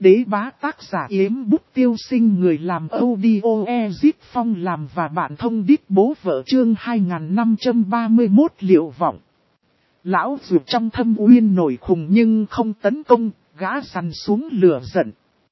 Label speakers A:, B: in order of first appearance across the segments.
A: Đế bá tác giả Yếm Bút Tiêu Sinh, người làm audio Ezip Phong làm và bạn thông đít bố vợ chương 2531 Liệu Vọng. Lão dù trong thâm uyên nổi khùng nhưng không tấn công, gã săn xuống lửa giận.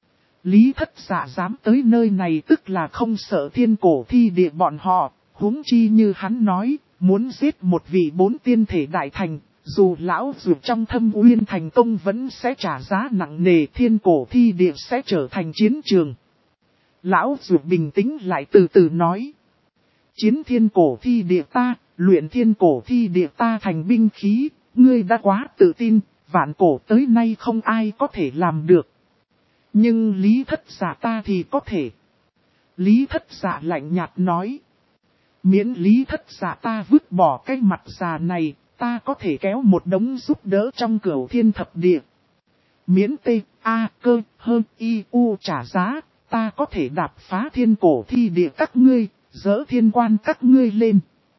A: Lý Thất Dạ dám tới nơi này tức là không sợ thiên cổ thi địa bọn họ, huống chi như hắn nói, muốn giết một vị 4 tiên thể đại thành. Dù lão dù trong thâm uyên thành công vẫn sẽ trả giá nặng nề, thiên cổ thi địa sẽ trở thành chiến trường. Lão dù bình tĩnh lại từ từ nói. Chiến thiên cổ thi địa ta, luyện thiên cổ thi địa ta thành binh khí, ngươi đã quá tự tin, vạn cổ tới nay không ai có thể làm được. Nhưng Lý Thất Dạ ta thì có thể. Lý Thất Dạ lạnh nhạt nói. Miễn Lý Thất Dạ ta vứt bỏ cái mặt già này, ta có thể kéo một đống giúp đỡ trong cửu thiên thập địa. Miễn T-A-Cơ-Hơ-I-U trả giá, ta có thể đạp phá thiên cổ thi địa các ngươi, dỡ thiên quan các ngươi lên.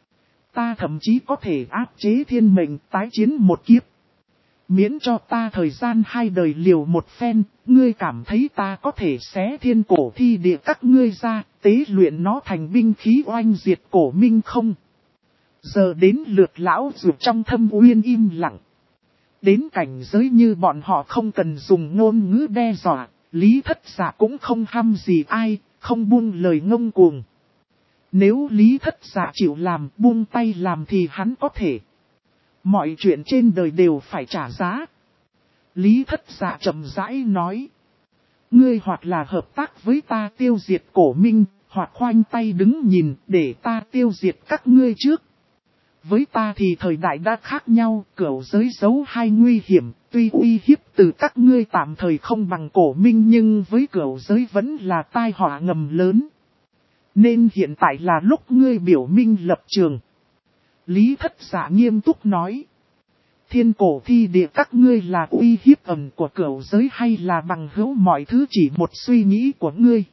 A: Ta thậm chí có thể áp chế thiên mệnh tái chiến một kiếp. Miễn cho ta thời gian 2 đời liều một phen, ngươi cảm thấy ta có thể xé thiên cổ thi địa các ngươi ra, tế luyện nó thành binh khí oanh diệt cổ minh không? Giờ đến lượt lão dù trong thâm uyên im lặng. Đến cảnh giới như bọn họ không cần dùng ngôn ngữ đe dọa, Lý Thất Dạ cũng không hăm gì ai, không buông lời ngông cuồng. Nếu Lý Thất Dạ chịu làm, buông tay làm thì hắn có thể. Mọi chuyện trên đời đều phải trả giá. Lý Thất Dạ chậm rãi nói. Ngươi hoặc là hợp tác với ta tiêu diệt cổ minh, hoặc khoanh tay đứng nhìn để ta tiêu diệt các ngươi trước. Với ta thì thời đại đã khác nhau, cửu giới giấu hai nguy hiểm, tuy uy hiếp từ các ngươi tạm thời không bằng cổ minh nhưng với cửu giới vẫn là tai họa ngầm lớn. Nên hiện tại là lúc ngươi biểu minh lập trường. Lý Thất Dạ nghiêm túc nói. Thiên cổ thi địa các ngươi là uy hiếp ẩn của cửu giới hay là bằng hữu, mọi thứ chỉ một suy nghĩ của ngươi.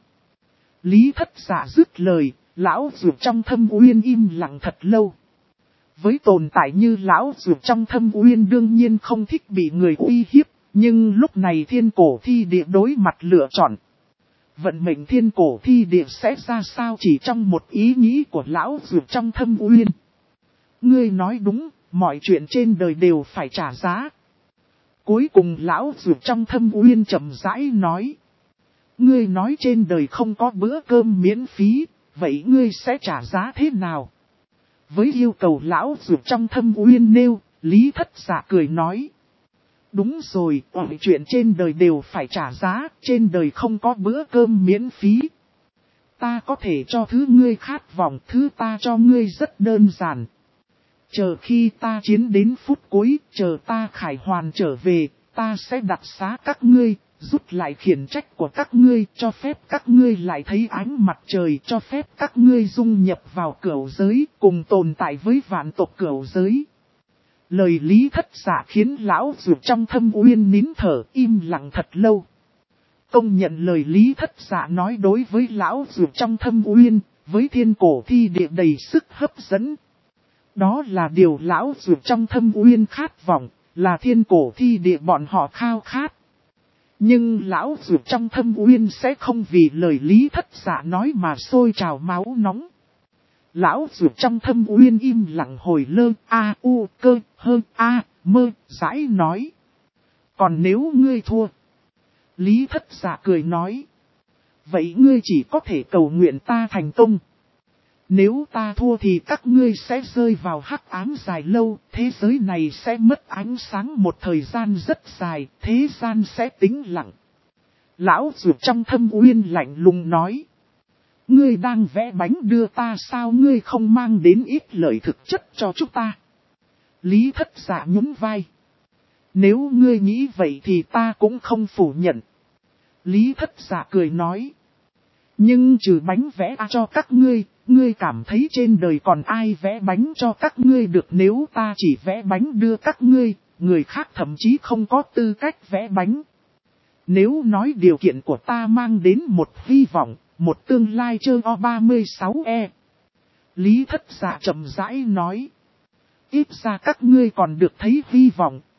A: Lý Thất Dạ dứt lời, lão dù trong thâm uyên im lặng thật lâu. Với tồn tại như lão dù trong thâm uyên đương nhiên không thích bị người uy hiếp, nhưng lúc này thiên cổ thi địa đối mặt lựa chọn. Vận mệnh thiên cổ thi địa sẽ ra sao chỉ trong một ý nghĩ của lão dù trong thâm uyên. Ngươi nói đúng, mọi chuyện trên đời đều phải trả giá. Cuối cùng lão dù trong thâm uyên chậm rãi nói. Ngươi nói trên đời không có bữa cơm miễn phí, vậy ngươi sẽ trả giá thế nào? Với yêu cầu lão dù trong thâm uyên nêu, Lý Thất Dạ cười nói. Đúng rồi, mọi chuyện trên đời đều phải trả giá, trên đời không có bữa cơm miễn phí. Ta có thể cho thứ ngươi khát vọng, thứ ta cho ngươi rất đơn giản. Chờ khi ta chiến đến phút cuối, chờ ta khải hoàn trở về, ta sẽ đặc xá các ngươi, rút lại khiển trách của các ngươi, cho phép các ngươi lại thấy ánh mặt trời, cho phép các ngươi dung nhập vào cửu giới, cùng tồn tại với vạn tộc cửu giới. Lời Lý Thất Dạ khiến lão dù trong thâm uyên nín thở, im lặng thật lâu. Công nhận lời Lý Thất Dạ nói đối với lão dù trong thâm uyên, với thiên cổ thi địa đầy sức hấp dẫn. Đó là điều lão dù trong thâm uyên khát vọng, là thiên cổ thi địa bọn họ khao khát. Nhưng lão dù trong thâm uyên sẽ không vì lời Lý Thất Dạ nói mà sôi trào máu nóng. Lão dù trong thâm uyên im lặng hồi lơ mơ giải nói. Còn nếu ngươi thua? Lý Thất Dạ cười nói. Vậy ngươi chỉ có thể cầu nguyện ta thành công. Nếu ta thua thì các ngươi sẽ rơi vào hắc ám dài lâu, thế giới này sẽ mất ánh sáng một thời gian rất dài, thế gian sẽ tĩnh lặng. Lão dù trong thâm uyên lạnh lùng nói. Ngươi đang vẽ bánh đưa ta sao, ngươi không mang đến ít lợi thực chất cho chúng ta? Lý Thất Dạ nhún vai. Nếu ngươi nghĩ vậy thì ta cũng không phủ nhận. Lý Thất Dạ cười nói. Nhưng trừ bánh vẽ cho các ngươi, ngươi cảm thấy trên đời còn ai vẽ bánh cho các ngươi được? Nếu ta chỉ vẽ bánh đưa các ngươi, người khác thậm chí không có tư cách vẽ bánh. Nếu nói điều kiện của ta mang đến một hy vọng, một tương lai chơ O36E. Lý Thất Dạ chậm rãi nói. Ít ra các ngươi còn được thấy hy vọng,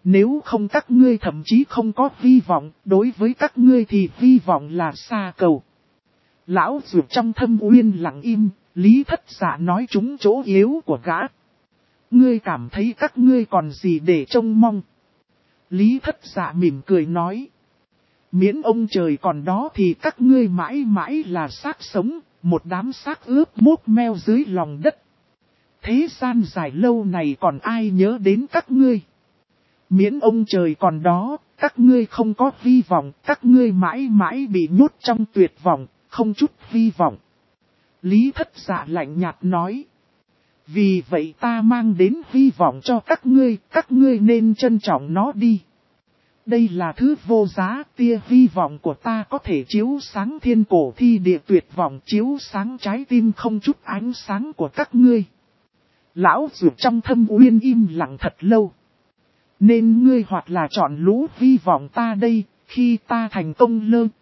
A: Nếu không các ngươi thậm chí không có hy vọng, đối với các ngươi thì hy vọng là xa cầu. Lão Dược trong thâm uyên lặng im, Lý Thất Dạ nói trúng chỗ yếu của gã. Ngươi cảm thấy các ngươi còn gì để trông mong? Lý Thất Dạ mỉm cười nói. Miễn ông trời còn đó thì các ngươi mãi mãi là xác sống, một đám xác ướp mốt meo dưới lòng đất. Thế gian dài lâu này còn ai nhớ đến các ngươi? Miễn ông trời còn đó, các ngươi không có hy vọng, các ngươi mãi mãi bị nhốt trong tuyệt vọng, không chút hy vọng. Lý Thất Dạ lạnh nhạt nói. Vì vậy ta mang đến hy vọng cho các ngươi nên trân trọng nó đi. Đây là thứ vô giá, tia hy vọng của ta có thể chiếu sáng thiên cổ thi địa tuyệt vọng, chiếu sáng trái tim không chút ánh sáng của các ngươi. Lão Dược trong thâm uyên im lặng thật lâu. Nên ngươi hoặc là chọn lũ hy vọng ta đây, khi ta thành công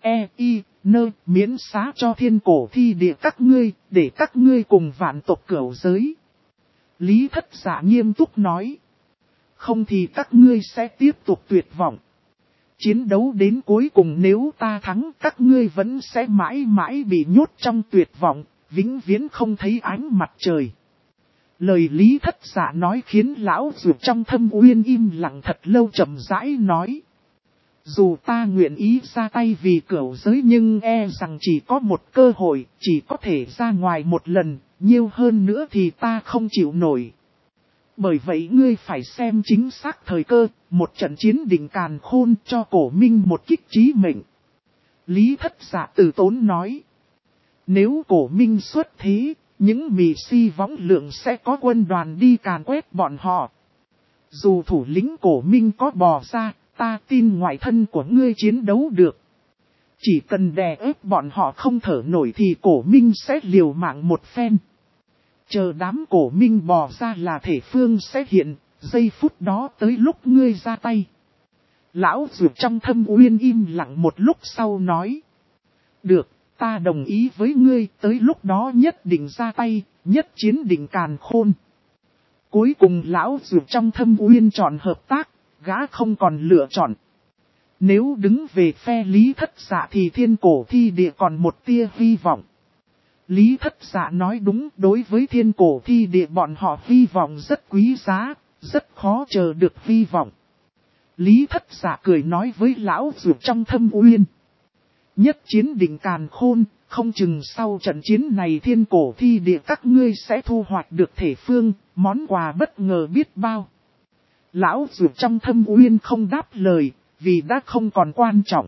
A: miễn xá cho thiên cổ thi địa các ngươi, để các ngươi cùng vạn tộc cửu giới. Lý Thất Dạ nghiêm túc nói. Không thì các ngươi sẽ tiếp tục tuyệt vọng. Chiến đấu đến cuối cùng nếu ta thắng các ngươi vẫn sẽ mãi mãi bị nhốt trong tuyệt vọng, vĩnh viễn không thấy ánh mặt trời. Lời Lý Thất Dạ nói khiến lão Dược trong thâm uyên im lặng thật lâu chậm rãi nói. Dù ta nguyện ý ra tay vì cửu giới nhưng rằng chỉ có một cơ hội, chỉ có thể ra ngoài một lần, nhiều hơn nữa thì ta không chịu nổi. Bởi vậy ngươi phải xem chính xác thời cơ, một trận chiến đỉnh càn khôn cho cổ minh một kích chí mệnh. Lý Thất Dạ từ tốn nói. Nếu cổ minh xuất thế, những mì si võng lượng sẽ có quân đoàn đi càn quét bọn họ. Dù thủ lĩnh cổ minh có bò ra, ta tin ngoại thân của ngươi chiến đấu được. Chỉ cần đè ép bọn họ không thở nổi thì cổ minh sẽ liều mạng một phen. Chờ đám cổ minh bò ra là thể phương sẽ hiện, giây phút đó tới lúc ngươi ra tay. Lão Dược trong thâm uyên im lặng một lúc sau nói. Được, ta đồng ý với ngươi, tới lúc đó nhất định ra tay, nhất chiến định càn khôn. Cuối cùng lão Dược trong thâm uyên chọn hợp tác, gã không còn lựa chọn. Nếu đứng về phe Lý Thất Dạ thì thiên cổ thi địa còn một tia hy vọng. Lý Thất Dạ nói đúng, đối với thiên cổ thi địa bọn họ hy vọng rất quý giá, rất khó chờ được hy vọng. Lý Thất Dạ cười nói với lão Dược trong thâm uyên. Nhất chiến định càn khôn, không chừng sau trận chiến này thiên cổ thi địa các ngươi sẽ thu hoạch được thể phương, món quà bất ngờ biết bao. Lão Dược trong thâm uyên không đáp lời, vì đã không còn quan trọng.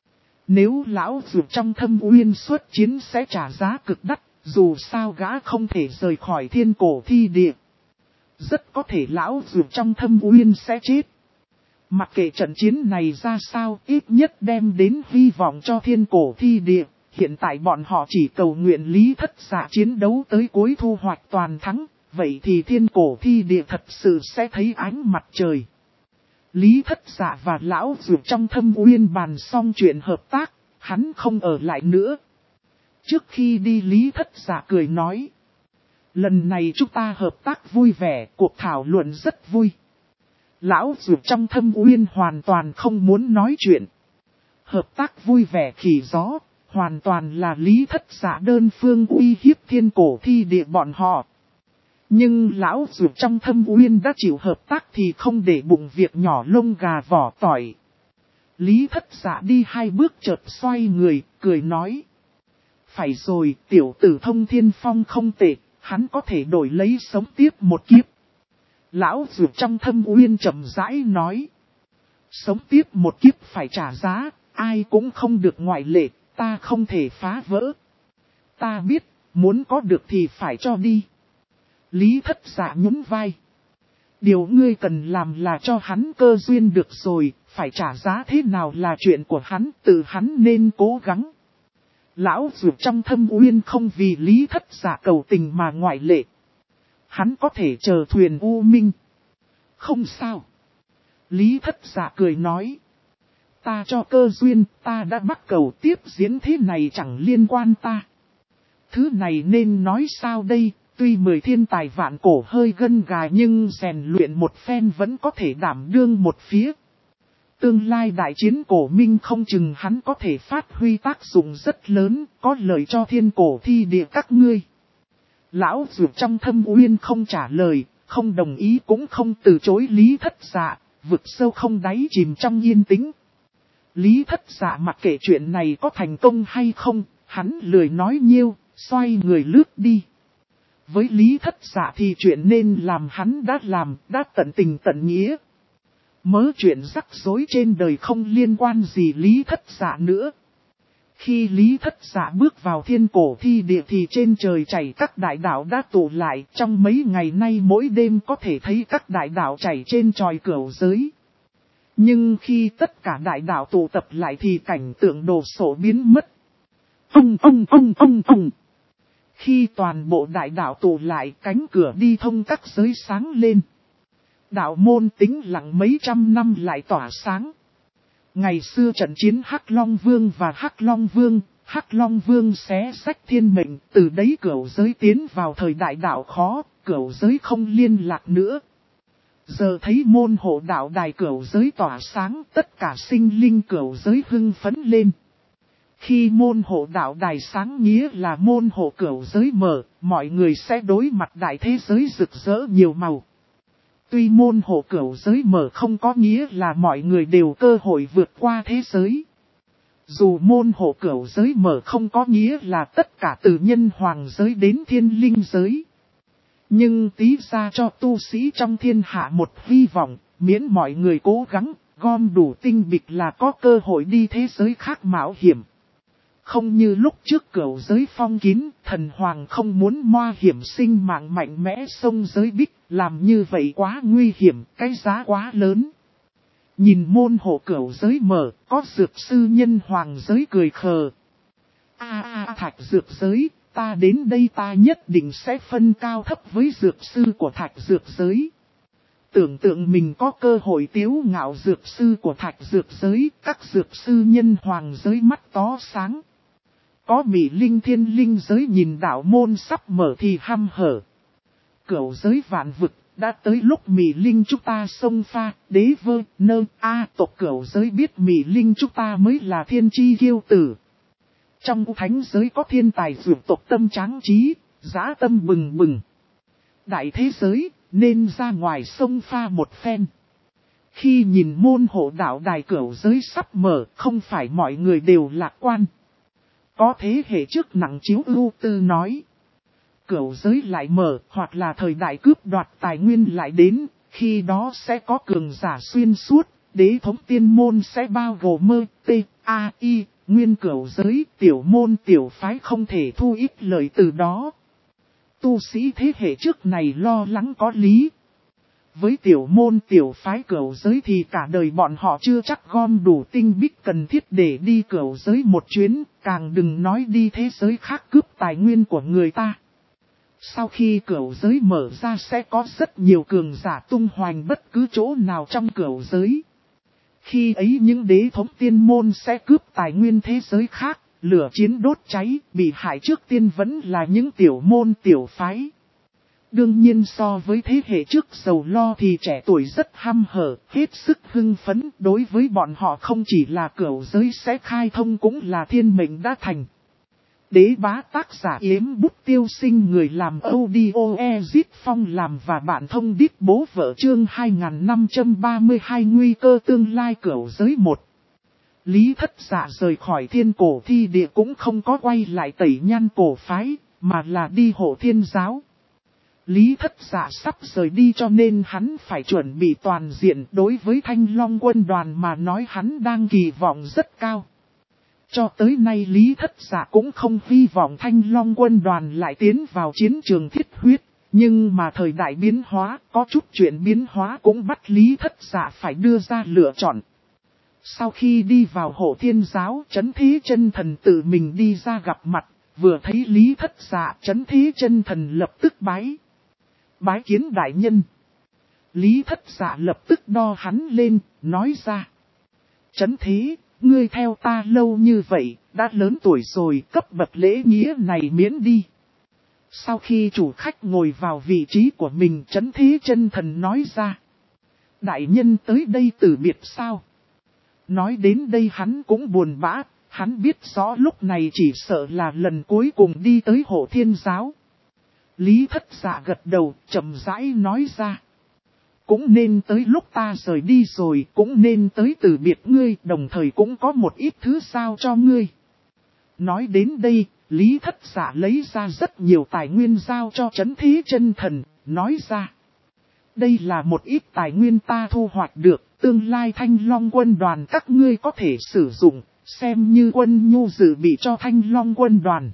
A: Nếu lão Dược trong thâm uyên xuất chiến sẽ trả giá cực đắt, dù sao gã không thể rời khỏi thiên cổ thi địa. Rất có thể lão Dược trong thâm uyên sẽ chết. Mặc kệ trận chiến này ra sao, ít nhất đem đến hy vọng cho thiên cổ thi địa. Hiện tại bọn họ chỉ cầu nguyện Lý Thất Dạ chiến đấu tới cuối thu hoạch toàn thắng, vậy thì thiên cổ thi địa thật sự sẽ thấy ánh mặt trời. Lý Thất Dạ và lão Dược trong thâm uyên bàn xong chuyện hợp tác, hắn không ở lại nữa. Trước khi đi Lý Thất Dạ cười nói. Lần này chúng ta hợp tác vui vẻ, cuộc thảo luận rất vui. Lão Dược trong thâm uyên hoàn toàn không muốn nói chuyện. Hợp tác vui vẻ khỉ gió, hoàn toàn là Lý Thất Dạ đơn phương uy hiếp thiên cổ thi địa bọn họ. Nhưng lão Dược trong thâm uyên đã chịu hợp tác thì không để bụng việc nhỏ lông gà vỏ tỏi. Lý Thất Dạ đi 2 bước chợt xoay người, cười nói. Phải rồi, tiểu tử Thông Thiên Phong không tệ, hắn có thể đổi lấy sống tiếp một kiếp. Lão Dược trong thâm uyên chậm rãi nói. Sống tiếp một kiếp phải trả giá, ai cũng không được ngoại lệ, ta không thể phá vỡ. Ta biết, muốn có được thì phải cho đi. Lý Thất Dạ nhún vai. Điều ngươi cần làm là cho hắn cơ duyên được rồi, phải trả giá thế nào là chuyện của hắn, tự hắn nên cố gắng. Lão Dược trong thâm uyên không vì Lý Thất Dạ cầu tình mà ngoại lệ. Hắn có thể chờ thuyền U Minh. Không sao. Lý Thất Dạ cười nói. Ta cho cơ duyên, ta đã bắt cầu tiếp diễn thế này chẳng liên quan ta. Thứ này nên nói sao đây, tuy 10 thiên tài vạn cổ hơi gân gà nhưng rèn luyện một phen vẫn có thể đảm đương một phía. Tương lai đại chiến cổ minh không chừng hắn có thể phát huy tác dụng rất lớn, có lợi cho thiên cổ thi địa các ngươi. Lão Dược trong thâm uyên không trả lời, không đồng ý cũng không từ chối Lý Thất Dạ, vực sâu không đáy chìm trong yên tĩnh. Lý Thất Dạ mặc kệ chuyện này có thành công hay không, hắn lười nói nhiêu, xoay người lướt đi. Với Lý Thất Dạ thì chuyện nên làm hắn đã làm, đã tận tình tận nghĩa. Mớ chuyện rắc rối trên đời không liên quan gì Lý Thất Dạ nữa. Khi Lý Thất Dạ bước vào thiên cổ thi địa thì trên trời chảy các đại đạo đã tụ lại. Trong mấy ngày nay mỗi đêm có thể thấy các đại đạo chảy trên tròi cửu giới. Nhưng khi tất cả đại đạo tụ tập lại thì cảnh tượng đồ sộ biến mất. Khi toàn bộ đại đạo tụ lại, cánh cửa đi thông các giới sáng lên. Đạo môn tĩnh lặng mấy trăm năm lại tỏa sáng. Ngày xưa trận chiến Hắc Long Vương và Hắc Long Vương xé sách thiên mệnh, từ đấy cửu giới tiến vào thời đại đạo khó, cửu giới không liên lạc nữa. Giờ thấy môn hộ đạo đài cửu giới tỏa sáng, tất cả sinh linh cửu giới hưng phấn lên. Khi môn hộ đạo đài sáng nghĩa là môn hộ cửu giới mở, mọi người sẽ đối mặt đại thế giới rực rỡ nhiều màu. Tuy môn hộ cửu giới mở không có nghĩa là mọi người đều cơ hội vượt qua thế giới. Dù môn hộ cửu giới mở không có nghĩa là tất cả từ nhân hoàng giới đến thiên linh giới. Nhưng tí ra cho tu sĩ trong thiên hạ một hy vọng, miễn mọi người cố gắng, gom đủ tinh bịch là có cơ hội đi thế giới khác mạo hiểm. Không như lúc trước cửu giới phong kín, thần hoàng không muốn moa hiểm sinh mạng mạnh mẽ xông giới bích, làm như vậy quá nguy hiểm, cái giá quá lớn. Nhìn môn hộ cửu giới mở, có dược sư nhân hoàng giới cười khờ. Thạch dược giới, ta đến đây ta nhất định sẽ phân cao thấp với dược sư của thạch dược giới. Tưởng tượng mình có cơ hội tiếu ngạo dược sư của thạch dược giới, các dược sư nhân hoàng giới mắt tó sáng. Có Mị Linh thiên linh giới nhìn đạo môn sắp mở thì hăm hở. Cửu giới vạn vực, đã tới lúc Mị Linh chúng ta xông pha, đế vơ, nơ, tộc cửu giới biết Mị Linh chúng ta mới là thiên chi kiêu tử. Trong thánh giới có thiên tài dược tộc tâm tráng trí, dã tâm bừng bừng. Đại thế giới, nên ra ngoài sông pha một phen. Khi nhìn môn hộ đạo đài cửu giới sắp mở, không phải mọi người đều lạc quan. Có thế hệ trước nặng chiếu ưu tư nói. Cửu giới lại mở, hoặc là thời đại cướp đoạt tài nguyên lại đến, khi đó sẽ có cường giả xuyên suốt, đế thống tiên môn sẽ bao gồm mơ, t-a-i, nguyên cửu giới, tiểu môn tiểu phái không thể thu ít lợi từ đó. Tu sĩ thế hệ trước này lo lắng có lý. Với tiểu môn tiểu phái cửu giới thì cả đời bọn họ chưa chắc gom đủ tinh bích cần thiết để đi cửu giới một chuyến, càng đừng nói đi thế giới khác cướp tài nguyên của người ta. Sau khi cửu giới mở ra sẽ có rất nhiều cường giả tung hoành bất cứ chỗ nào trong cửu giới. Khi ấy những đế thống tiên môn sẽ cướp tài nguyên thế giới khác, lửa chiến đốt cháy, bị hại trước tiên vẫn là những tiểu môn tiểu phái. Đương nhiên so với thế hệ trước sầu lo thì trẻ tuổi rất hăm hở, hết sức hưng phấn, đối với bọn họ không chỉ là cửu giới sẽ khai thông cũng là thiên mệnh đã thành. Đế bá tác giả Yếm Bút Tiêu Sinh người làm audio Ezit Phong làm và bạn thông điệp bố vợ chương 2532 nguy cơ tương lai cửu giới 1. Lý Thất Dạ rời khỏi thiên cổ thi địa cũng không có quay lại tẩy nhan cổ phái, mà là đi hộ thiên giáo. Lý Thất Dạ sắp rời đi cho nên hắn phải chuẩn bị toàn diện, đối với Thanh Long quân đoàn mà nói hắn đang kỳ vọng rất cao. Cho tới nay Lý Thất Dạ cũng không hy vọng Thanh Long quân đoàn lại tiến vào chiến trường thiết huyết, nhưng mà thời đại biến hóa, có chút chuyện biến hóa cũng bắt Lý Thất Dạ phải đưa ra lựa chọn. Sau khi đi vào hộ thiên giáo, Trấn Thế Chân Thần tự mình đi ra gặp mặt, vừa thấy Lý Thất Dạ, Trấn Thế Chân Thần lập tức bái kiến đại nhân. Lý Thất Dạ lập tức đo hắn lên, nói ra. Trấn Thế, ngươi theo ta lâu như vậy, đã lớn tuổi rồi, cấp bậc lễ nghĩa này miễn đi. Sau khi chủ khách ngồi vào vị trí của mình, Chấn Thế Chân Thần nói ra. Đại nhân tới đây từ biệt sao? Nói đến đây hắn cũng buồn bã, hắn biết rõ lúc này chỉ sợ là lần cuối cùng đi tới Hộ Thiên Giáo. Lý Thất Dạ gật đầu, chậm rãi nói ra. Cũng nên tới lúc ta rời đi rồi, cũng nên tới từ biệt ngươi, đồng thời cũng có một ít thứ sao cho ngươi. Nói đến đây, Lý Thất Dạ lấy ra rất nhiều tài nguyên giao cho Chấn Thế Chân Thần, nói ra. Đây là một ít tài nguyên ta thu hoạch được, tương lai Thanh Long quân đoàn các ngươi có thể sử dụng, xem như quân nhu dự bị cho Thanh Long quân đoàn.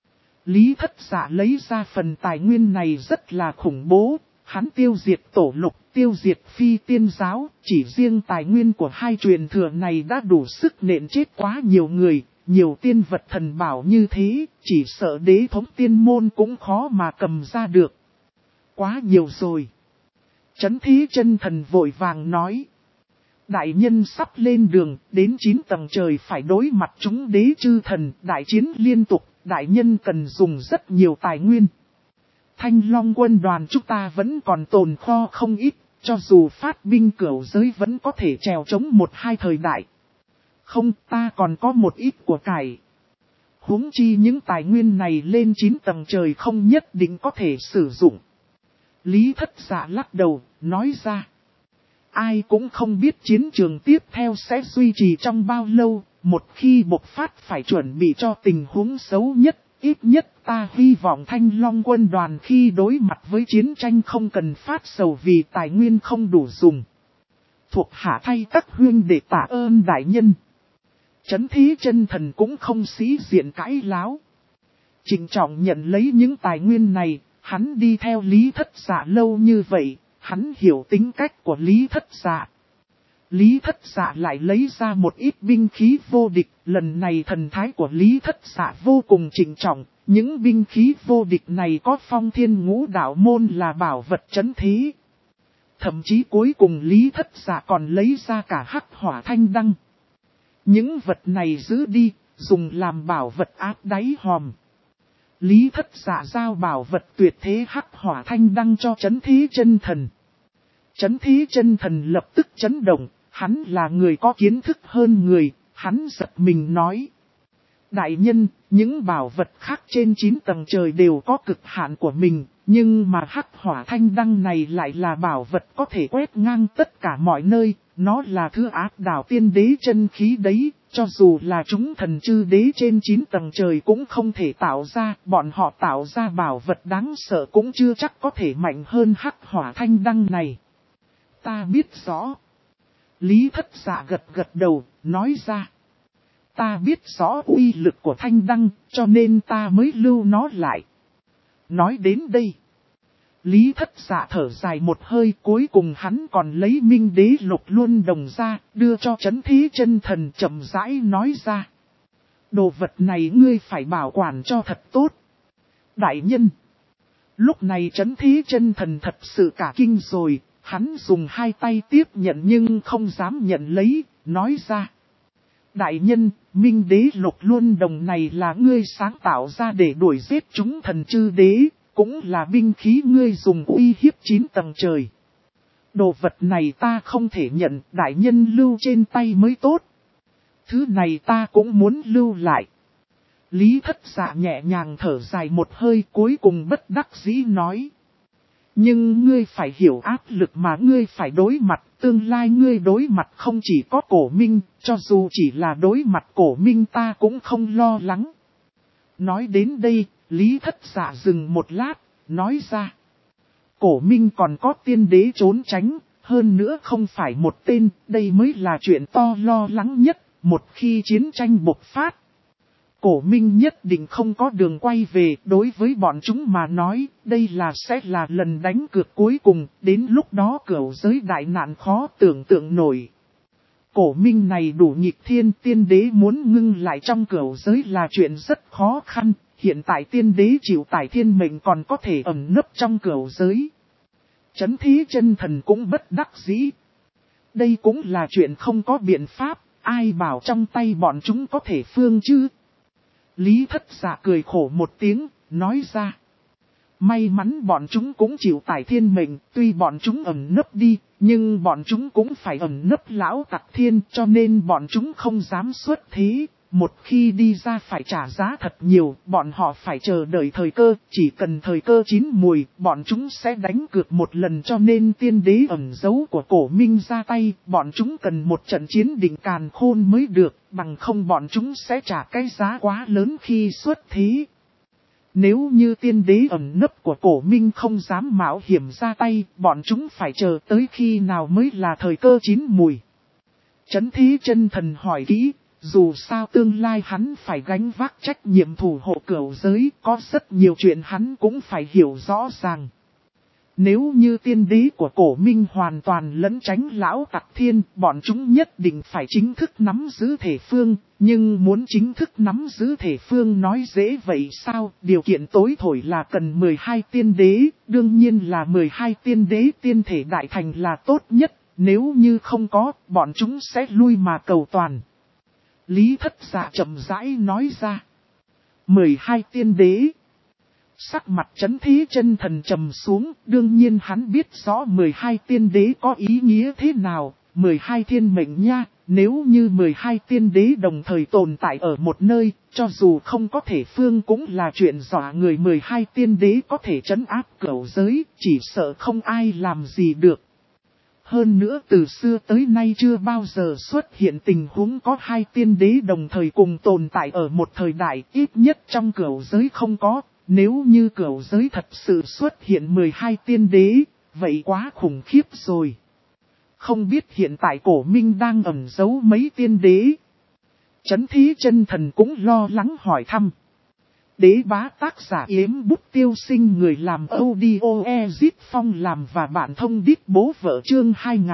A: Lý Thất Dạ lấy ra phần tài nguyên này rất là khủng bố, hắn tiêu diệt Tổ Lục, tiêu diệt Phi Tiên Giáo, chỉ riêng tài nguyên của hai truyền thừa này đã đủ sức nện chết quá nhiều người, nhiều tiên vật thần bảo như thế, chỉ sợ đế thống tiên môn cũng khó mà cầm ra được. Quá nhiều rồi. Chấn Thế Chân Thần vội vàng nói. Đại nhân sắp lên đường, đến 9 tầng trời phải đối mặt chúng đế chư thần, đại chiến liên tục, đại nhân cần dùng rất nhiều tài nguyên. Thanh Long quân đoàn chúng ta vẫn còn tồn kho không ít, cho dù phát binh cửu giới vẫn có thể trèo chống 1-2 thời đại. Không, ta còn có một ít của cải. Huống chi những tài nguyên này lên 9 tầng trời không nhất định có thể sử dụng. Lý Thất Dạ lắc đầu, nói ra. Ai cũng không biết chiến trường tiếp theo sẽ duy trì trong bao lâu, một khi bộc phát phải chuẩn bị cho tình huống xấu nhất, ít nhất ta hy vọng Thanh Long quân đoàn khi đối mặt với chiến tranh không cần phát sầu vì tài nguyên không đủ dùng. Thuộc hạ thay các huynh để tạ ơn đại nhân. Chấn Thế Chân Thần cũng không sĩ diện cãi láo. Trịnh trọng nhận lấy những tài nguyên này, hắn đi theo Lý Thất Dạ lâu như vậy. Hắn hiểu tính cách của Lý Thất Dạ. Lý Thất Dạ lại lấy ra một ít binh khí vô địch. Lần này thần thái của Lý Thất Dạ vô cùng trịnh trọng. Những binh khí vô địch này có Phong Thiên Ngũ Đạo môn là bảo vật trấn thế. Thậm chí cuối cùng Lý Thất Dạ còn lấy ra cả Hắc Hỏa Thanh Đăng. Những vật này giữ đi, dùng làm bảo vật áp đáy hòm. Lý Thất Dạ giao bảo vật tuyệt thế Hắc Hỏa Thanh Đăng cho Chấn Thế Chân Thần. Chấn Thế Chân Thần lập tức chấn động, hắn là người có kiến thức hơn người, hắn giật mình nói. Đại nhân, những bảo vật khác trên 9 tầng trời đều có cực hạn của mình, nhưng mà Hắc Hỏa Thanh Đăng này lại là bảo vật có thể quét ngang tất cả mọi nơi, nó là thứ áp đảo tiên đế chân khí đấy, cho dù là chúng thần chư đế trên 9 tầng trời cũng không thể tạo ra, bọn họ tạo ra bảo vật đáng sợ cũng chưa chắc có thể mạnh hơn Hắc Hỏa Thanh Đăng này. Ta biết rõ. Lý Thất Dạ gật đầu, nói ra. Ta biết rõ uy lực của Thanh Đăng, cho nên ta mới lưu nó lại. Nói đến đây. Lý Thất Dạ thở dài một hơi, cuối cùng hắn còn lấy Minh Đế Lục Luân Đồng ra, đưa cho Chấn Thế Chân Thần chậm rãi nói ra. Đồ vật này ngươi phải bảo quản cho thật tốt. Đại nhân. Lúc này Chấn Thế Chân Thần thật sự cả kinh rồi, hắn dùng hai tay tiếp nhận nhưng không dám nhận lấy, nói ra. Đại nhân, Minh Đế Lục Luân Đồng này là ngươi sáng tạo ra để đuổi giết chúng thần chư đế, cũng là binh khí ngươi dùng uy hiếp 9 tầng trời. Đồ vật này ta không thể nhận, đại nhân lưu trên tay mới tốt. Thứ này ta cũng muốn lưu lại. Lý Thất Dạ nhẹ nhàng thở dài một hơi, cuối cùng bất đắc dĩ nói. Nhưng ngươi phải hiểu áp lực mà ngươi phải đối mặt, tương lai ngươi đối mặt không chỉ có Cổ Minh, cho dù chỉ là đối mặt Cổ Minh ta cũng không lo lắng. Nói đến đây, Lý Thất Dạ dừng một lát, nói ra. Cổ Minh còn có tiên đế trốn tránh, hơn nữa không phải một tên, đây mới là chuyện to lo lắng nhất, một khi chiến tranh bộc phát. Cổ Minh nhất định không có đường quay về, đối với bọn chúng mà nói, đây sẽ là lần đánh cược cuối cùng, đến lúc đó cửu giới đại nạn khó tưởng tượng nổi. Cổ Minh này đủ nghịch thiên, tiên đế muốn ngưng lại trong cửu giới là chuyện rất khó khăn, hiện tại tiên đế chịu tải thiên mệnh còn có thể ẩn nấp trong cửu giới. Chấn Thế Chân Thần cũng bất đắc dĩ. Đây cũng là chuyện không có biện pháp, ai bảo trong tay bọn chúng có thể phương chứ. Lý Thất Dạ cười khổ một tiếng, nói ra. May mắn bọn chúng cũng chịu tải thiên mệnh, tuy bọn chúng ẩn nấp đi, nhưng bọn chúng cũng phải ẩn nấp lão tặc thiên, cho nên bọn chúng không dám xuất thế. Một khi đi ra phải trả giá thật nhiều, bọn họ phải chờ đợi thời cơ, chỉ cần thời cơ chín mùi, bọn chúng sẽ đánh cược một lần, cho nên tiên đế ẩn giấu của Cổ Minh ra tay, bọn chúng cần một trận chiến đỉnh càn khôn mới được, bằng không bọn chúng sẽ trả cái giá quá lớn khi xuất thế. Nếu như tiên đế ẩn nấp của Cổ Minh không dám mạo hiểm ra tay, bọn chúng phải chờ tới khi nào mới là thời cơ chín mùi. Chấn Thế Chân Thần hỏi kỹ, dù sao tương lai hắn phải gánh vác trách nhiệm thủ hộ cửu giới, có rất nhiều chuyện hắn cũng phải hiểu rõ ràng. Nếu như tiên đế của Cổ Minh hoàn toàn lẫn tránh lão tặc thiên, bọn chúng nhất định phải chính thức nắm giữ thể phương, nhưng muốn chính thức nắm giữ thể phương nói dễ vậy sao? Điều kiện tối thổi là cần 12 tiên đế, đương nhiên là 12 tiên đế tiên thể đại thành là tốt nhất, nếu như không có, bọn chúng sẽ lui mà cầu toàn. Lý Thất Dạ chậm rãi nói ra. 12 tiên đế. Sắc mặt Chấn Thế Chân Thần trầm xuống, đương nhiên hắn biết rõ 12 tiên đế có ý nghĩa thế nào, 12 thiên mệnh nha, nếu như 12 tiên đế đồng thời tồn tại ở một nơi, cho dù không có thể phương cũng là chuyện dọa người. 12 tiên đế có thể trấn áp cửu giới, chỉ sợ không ai làm gì được. Hơn nữa từ xưa tới nay chưa bao giờ xuất hiện tình huống có hai tiên đế đồng thời cùng tồn tại ở một thời đại, ít nhất trong cửu giới không có. Nếu như cửu giới thật sự xuất hiện 12 tiên đế, vậy quá khủng khiếp rồi. Không biết hiện tại Cổ Minh đang ẩn giấu mấy tiên đế. Chấn Thế Chân Thần cũng lo lắng hỏi thăm. Đế bá tác giả Yếm Bút Tiêu Sinh, người làm audio Ezit Phong làm và bản thông đít bố vợ, chương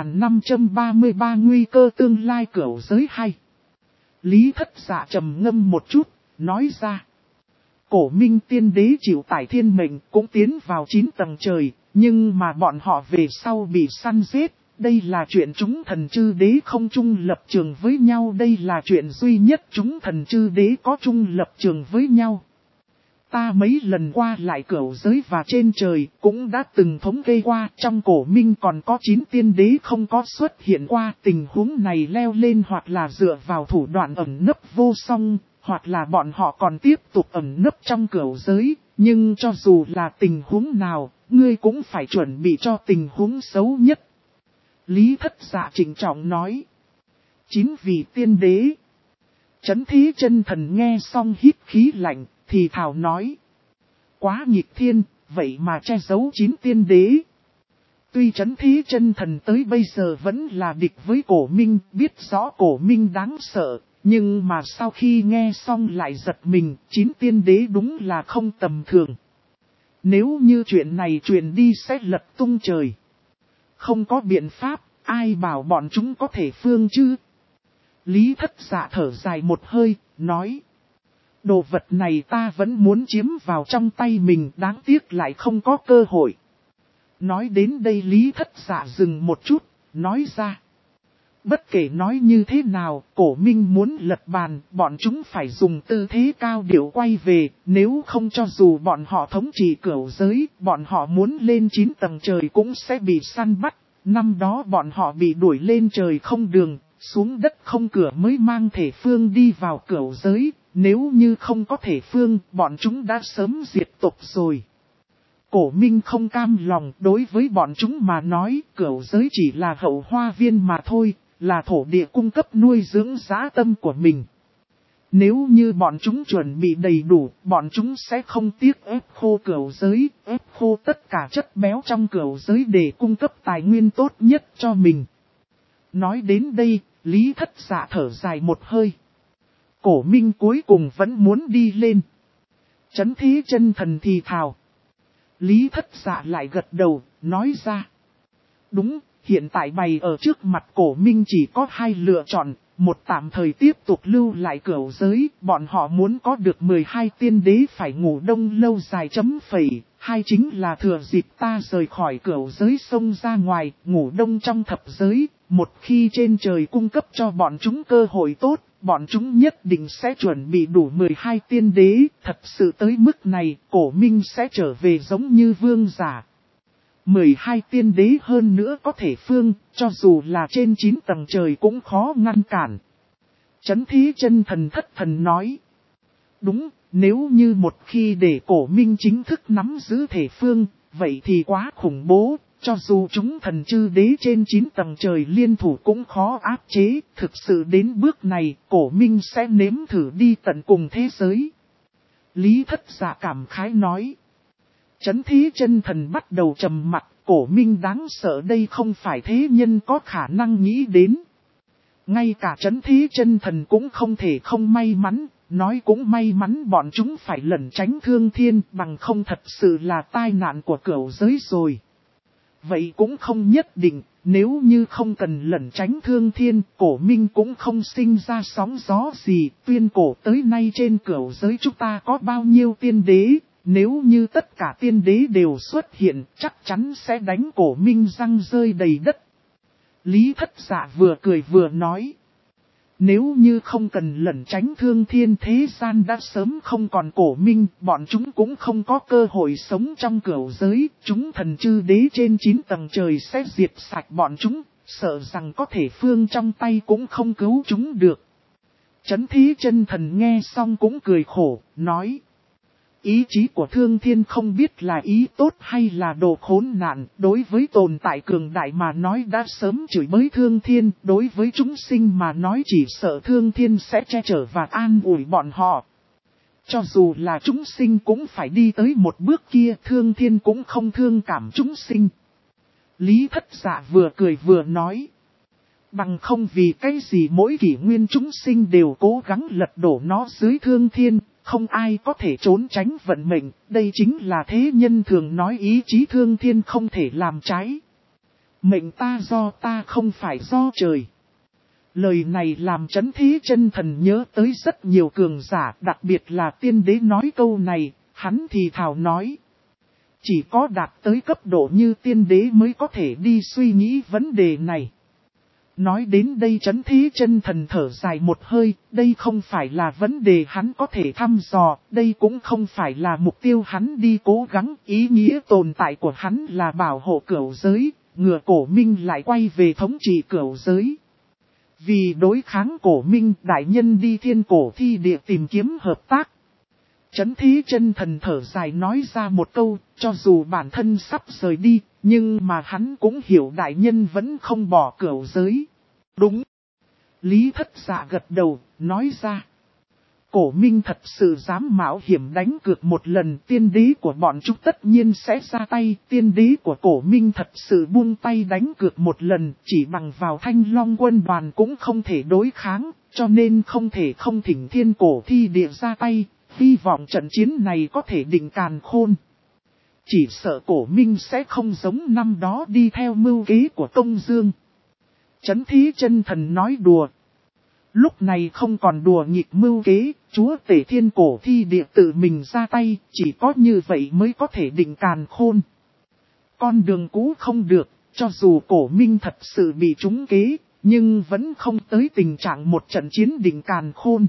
A: 2533 nguy cơ tương lai cửu giới hay. Lý Thất Dạ trầm ngâm một chút, nói ra. Cổ Minh tiên đế chịu tải thiên mệnh cũng tiến vào 9 tầng trời, nhưng mà bọn họ về sau bị săn giết. Đây là chuyện chúng thần chư đế không chung lập trường với nhau, đây là chuyện duy nhất chúng thần chư đế có chung lập trường với nhau. Ta mấy lần qua lại cửu giới và trên trời cũng đã từng thống kê qua, trong Cổ Minh còn có 9 tiên đế không có xuất hiện qua. Tình huống này leo lên hoặc là dựa vào thủ đoạn ẩn nấp vô song, hoặc là bọn họ còn tiếp tục ẩn nấp trong cửu giới. Nhưng cho dù là tình huống nào, ngươi cũng phải chuẩn bị cho tình huống xấu nhất. Lý Thất Dạ trịnh trọng nói. 9 vị tiên đế. Chấn Thế Chân Thần nghe xong hít khí lạnh, thì thảo nói. Quá nghịch thiên, vậy mà che giấu 9 tiên đế. Tuy Chấn Thế Chân Thần tới bây giờ vẫn là địch với Cổ Minh, biết rõ Cổ Minh đáng sợ, nhưng mà sau khi nghe xong lại giật mình, 9 tiên đế đúng là không tầm thường. Nếu như chuyện này truyền đi sẽ lật tung trời. Không có biện pháp, ai bảo bọn chúng có thể phương chứ? Lý Thất Dạ thở dài một hơi, nói. Đồ vật này ta vẫn muốn chiếm vào trong tay mình, đáng tiếc lại không có cơ hội. Nói đến đây Lý Thất Dạ dừng một chút, nói ra. Bất kể nói như thế nào, Cổ Minh muốn lật bàn, bọn chúng phải dùng tư thế cao điệu quay về, nếu không cho dù bọn họ thống trị cửu giới, bọn họ muốn lên 9 tầng trời cũng sẽ bị săn bắt. Năm đó bọn họ bị đuổi lên trời không đường, xuống đất không cửa mới mang thể phương đi vào cửu giới, nếu như không có thể phương, bọn chúng đã sớm diệt tộc rồi. Cổ Minh không cam lòng, đối với bọn chúng mà nói, cửu giới chỉ là hậu hoa viên mà thôi, là thổ địa cung cấp nuôi dưỡng dã tâm của mình. Nếu như bọn chúng chuẩn bị đầy đủ, bọn chúng sẽ không tiếc ép khô cửu giới, ép khô tất cả chất béo trong cửu giới để cung cấp tài nguyên tốt nhất cho mình. Nói đến đây, Lý Thất Dạ thở dài một hơi. Cổ Minh cuối cùng vẫn muốn đi lên. Chấn Thế Chân Thần thì thào. Lý Thất Dạ lại gật đầu, nói ra. Đúng, hiện tại bày ở trước mặt Cổ Minh chỉ có hai lựa chọn. Một, tạm thời tiếp tục lưu lại cửu giới, bọn họ muốn có được 12 tiên đế phải ngủ đông lâu dài chấm phẩy. Hai, chính là thừa dịp ta rời khỏi cửu giới xông ra ngoài, ngủ đông trong thập giới. Một khi trên trời cung cấp cho bọn chúng cơ hội tốt, bọn chúng nhất định sẽ chuẩn bị đủ 12 tiên đế, thật sự tới mức này, cổ minh sẽ trở về giống như vương giả. 12 tiên đế hơn nữa có thể phương, cho dù là trên 9 tầng trời cũng khó ngăn cản. Chấn Thí Chân Thần thất thần nói. Đúng, nếu như một khi để cổ minh chính thức nắm giữ thể phương, vậy thì quá khủng bố, cho dù chúng thần chư đế trên 9 tầng trời liên thủ cũng khó áp chế, thực sự đến bước này, cổ minh sẽ nếm thử đi tận cùng thế giới. Lý Thất Dạ cảm khái nói. Chấn Thí Chân Thần bắt đầu trầm mặc, cổ minh đáng sợ đây không phải thế nhân có khả năng nghĩ đến. Ngay cả Chấn Thí Chân Thần cũng không thể không may mắn, nói cũng may mắn bọn chúng phải lẩn tránh thương thiên, bằng không thật sự là tai nạn của cửu giới rồi. Vậy cũng không nhất định, nếu như không cần lẩn tránh thương thiên, cổ minh cũng không sinh ra sóng gió gì. Tuyên cổ tới nay trên cửu giới chúng ta có bao nhiêu tiên đế, nếu như tất cả tiên đế đều xuất hiện, chắc chắn sẽ đánh cổ minh răng rơi đầy đất. Lý Thất Dạ vừa cười vừa nói. Nếu như không cần lẩn tránh thương thiên, thế gian đã sớm không còn cổ minh, bọn chúng cũng không có cơ hội sống trong cửu giới, chúng thần chư đế trên 9 tầng trời sẽ diệt sạch bọn chúng, sợ rằng có thể phương trong tay cũng không cứu chúng được. Chấn Thí Chân Thần nghe xong cũng cười khổ, nói. Ý chí của thương thiên không biết là ý tốt hay là đồ khốn nạn, đối với tồn tại cường đại mà nói đã sớm chửi bới thương thiên, đối với chúng sinh mà nói chỉ sợ thương thiên sẽ che chở và an ủi bọn họ. Cho dù là chúng sinh cũng phải đi tới một bước kia, thương thiên cũng không thương cảm chúng sinh. Lý Thất Dạ vừa cười vừa nói. Bằng không vì cái gì mỗi kỷ nguyên chúng sinh đều cố gắng lật đổ nó dưới thương thiên. Không ai có thể trốn tránh vận mệnh, đây chính là thế nhân thường nói ý chí thương thiên không thể làm trái. Mệnh ta do ta không phải do trời. Lời này làm Chấn Thí Chân Thần nhớ tới rất nhiều cường giả, đặc biệt là tiên đế nói câu này, hắn thì thào nói. Chỉ có đạt tới cấp độ như tiên đế mới có thể đi suy nghĩ vấn đề này. Nói đến đây Chấn Thí Chân Thần thở dài một hơi, đây không phải là vấn đề hắn có thể thăm dò, đây cũng không phải là mục tiêu hắn đi cố gắng, ý nghĩa tồn tại của hắn là bảo hộ cửu giới, ngừa cổ minh lại quay về thống trị cửu giới. Vì đối kháng cổ minh, đại nhân đi thiên cổ thi địa tìm kiếm hợp tác. Chấn Thí Chân Thần thở dài nói ra một câu, cho dù bản thân sắp rời đi, nhưng mà hắn cũng hiểu đại nhân vẫn không bỏ cửu giới. Đúng. Lý Thất Dạ gật đầu, nói ra. Cổ minh thật sự dám mạo hiểm đánh cược một lần, tiên đế của bọn chúng tất nhiên sẽ ra tay. Tiên đế của cổ minh thật sự buông tay đánh cược một lần, chỉ bằng vào Thanh Long quân đoàn cũng không thể đối kháng, cho nên không thể không thỉnh thiên cổ thi địa ra tay. Hy vọng trận chiến này có thể định càn khôn. Chỉ sợ cổ minh sẽ không giống năm đó đi theo mưu kế của Công Dương. Chấn Thí Chân Thần nói đùa. Lúc này không còn đùa nghịch mưu kế, chúa tể thiên cổ thi địa tự mình ra tay, chỉ có như vậy mới có thể định càn khôn. Con đường cũ không được, cho dù cổ minh thật sự bị trúng kế, nhưng vẫn không tới tình trạng một trận chiến định càn khôn.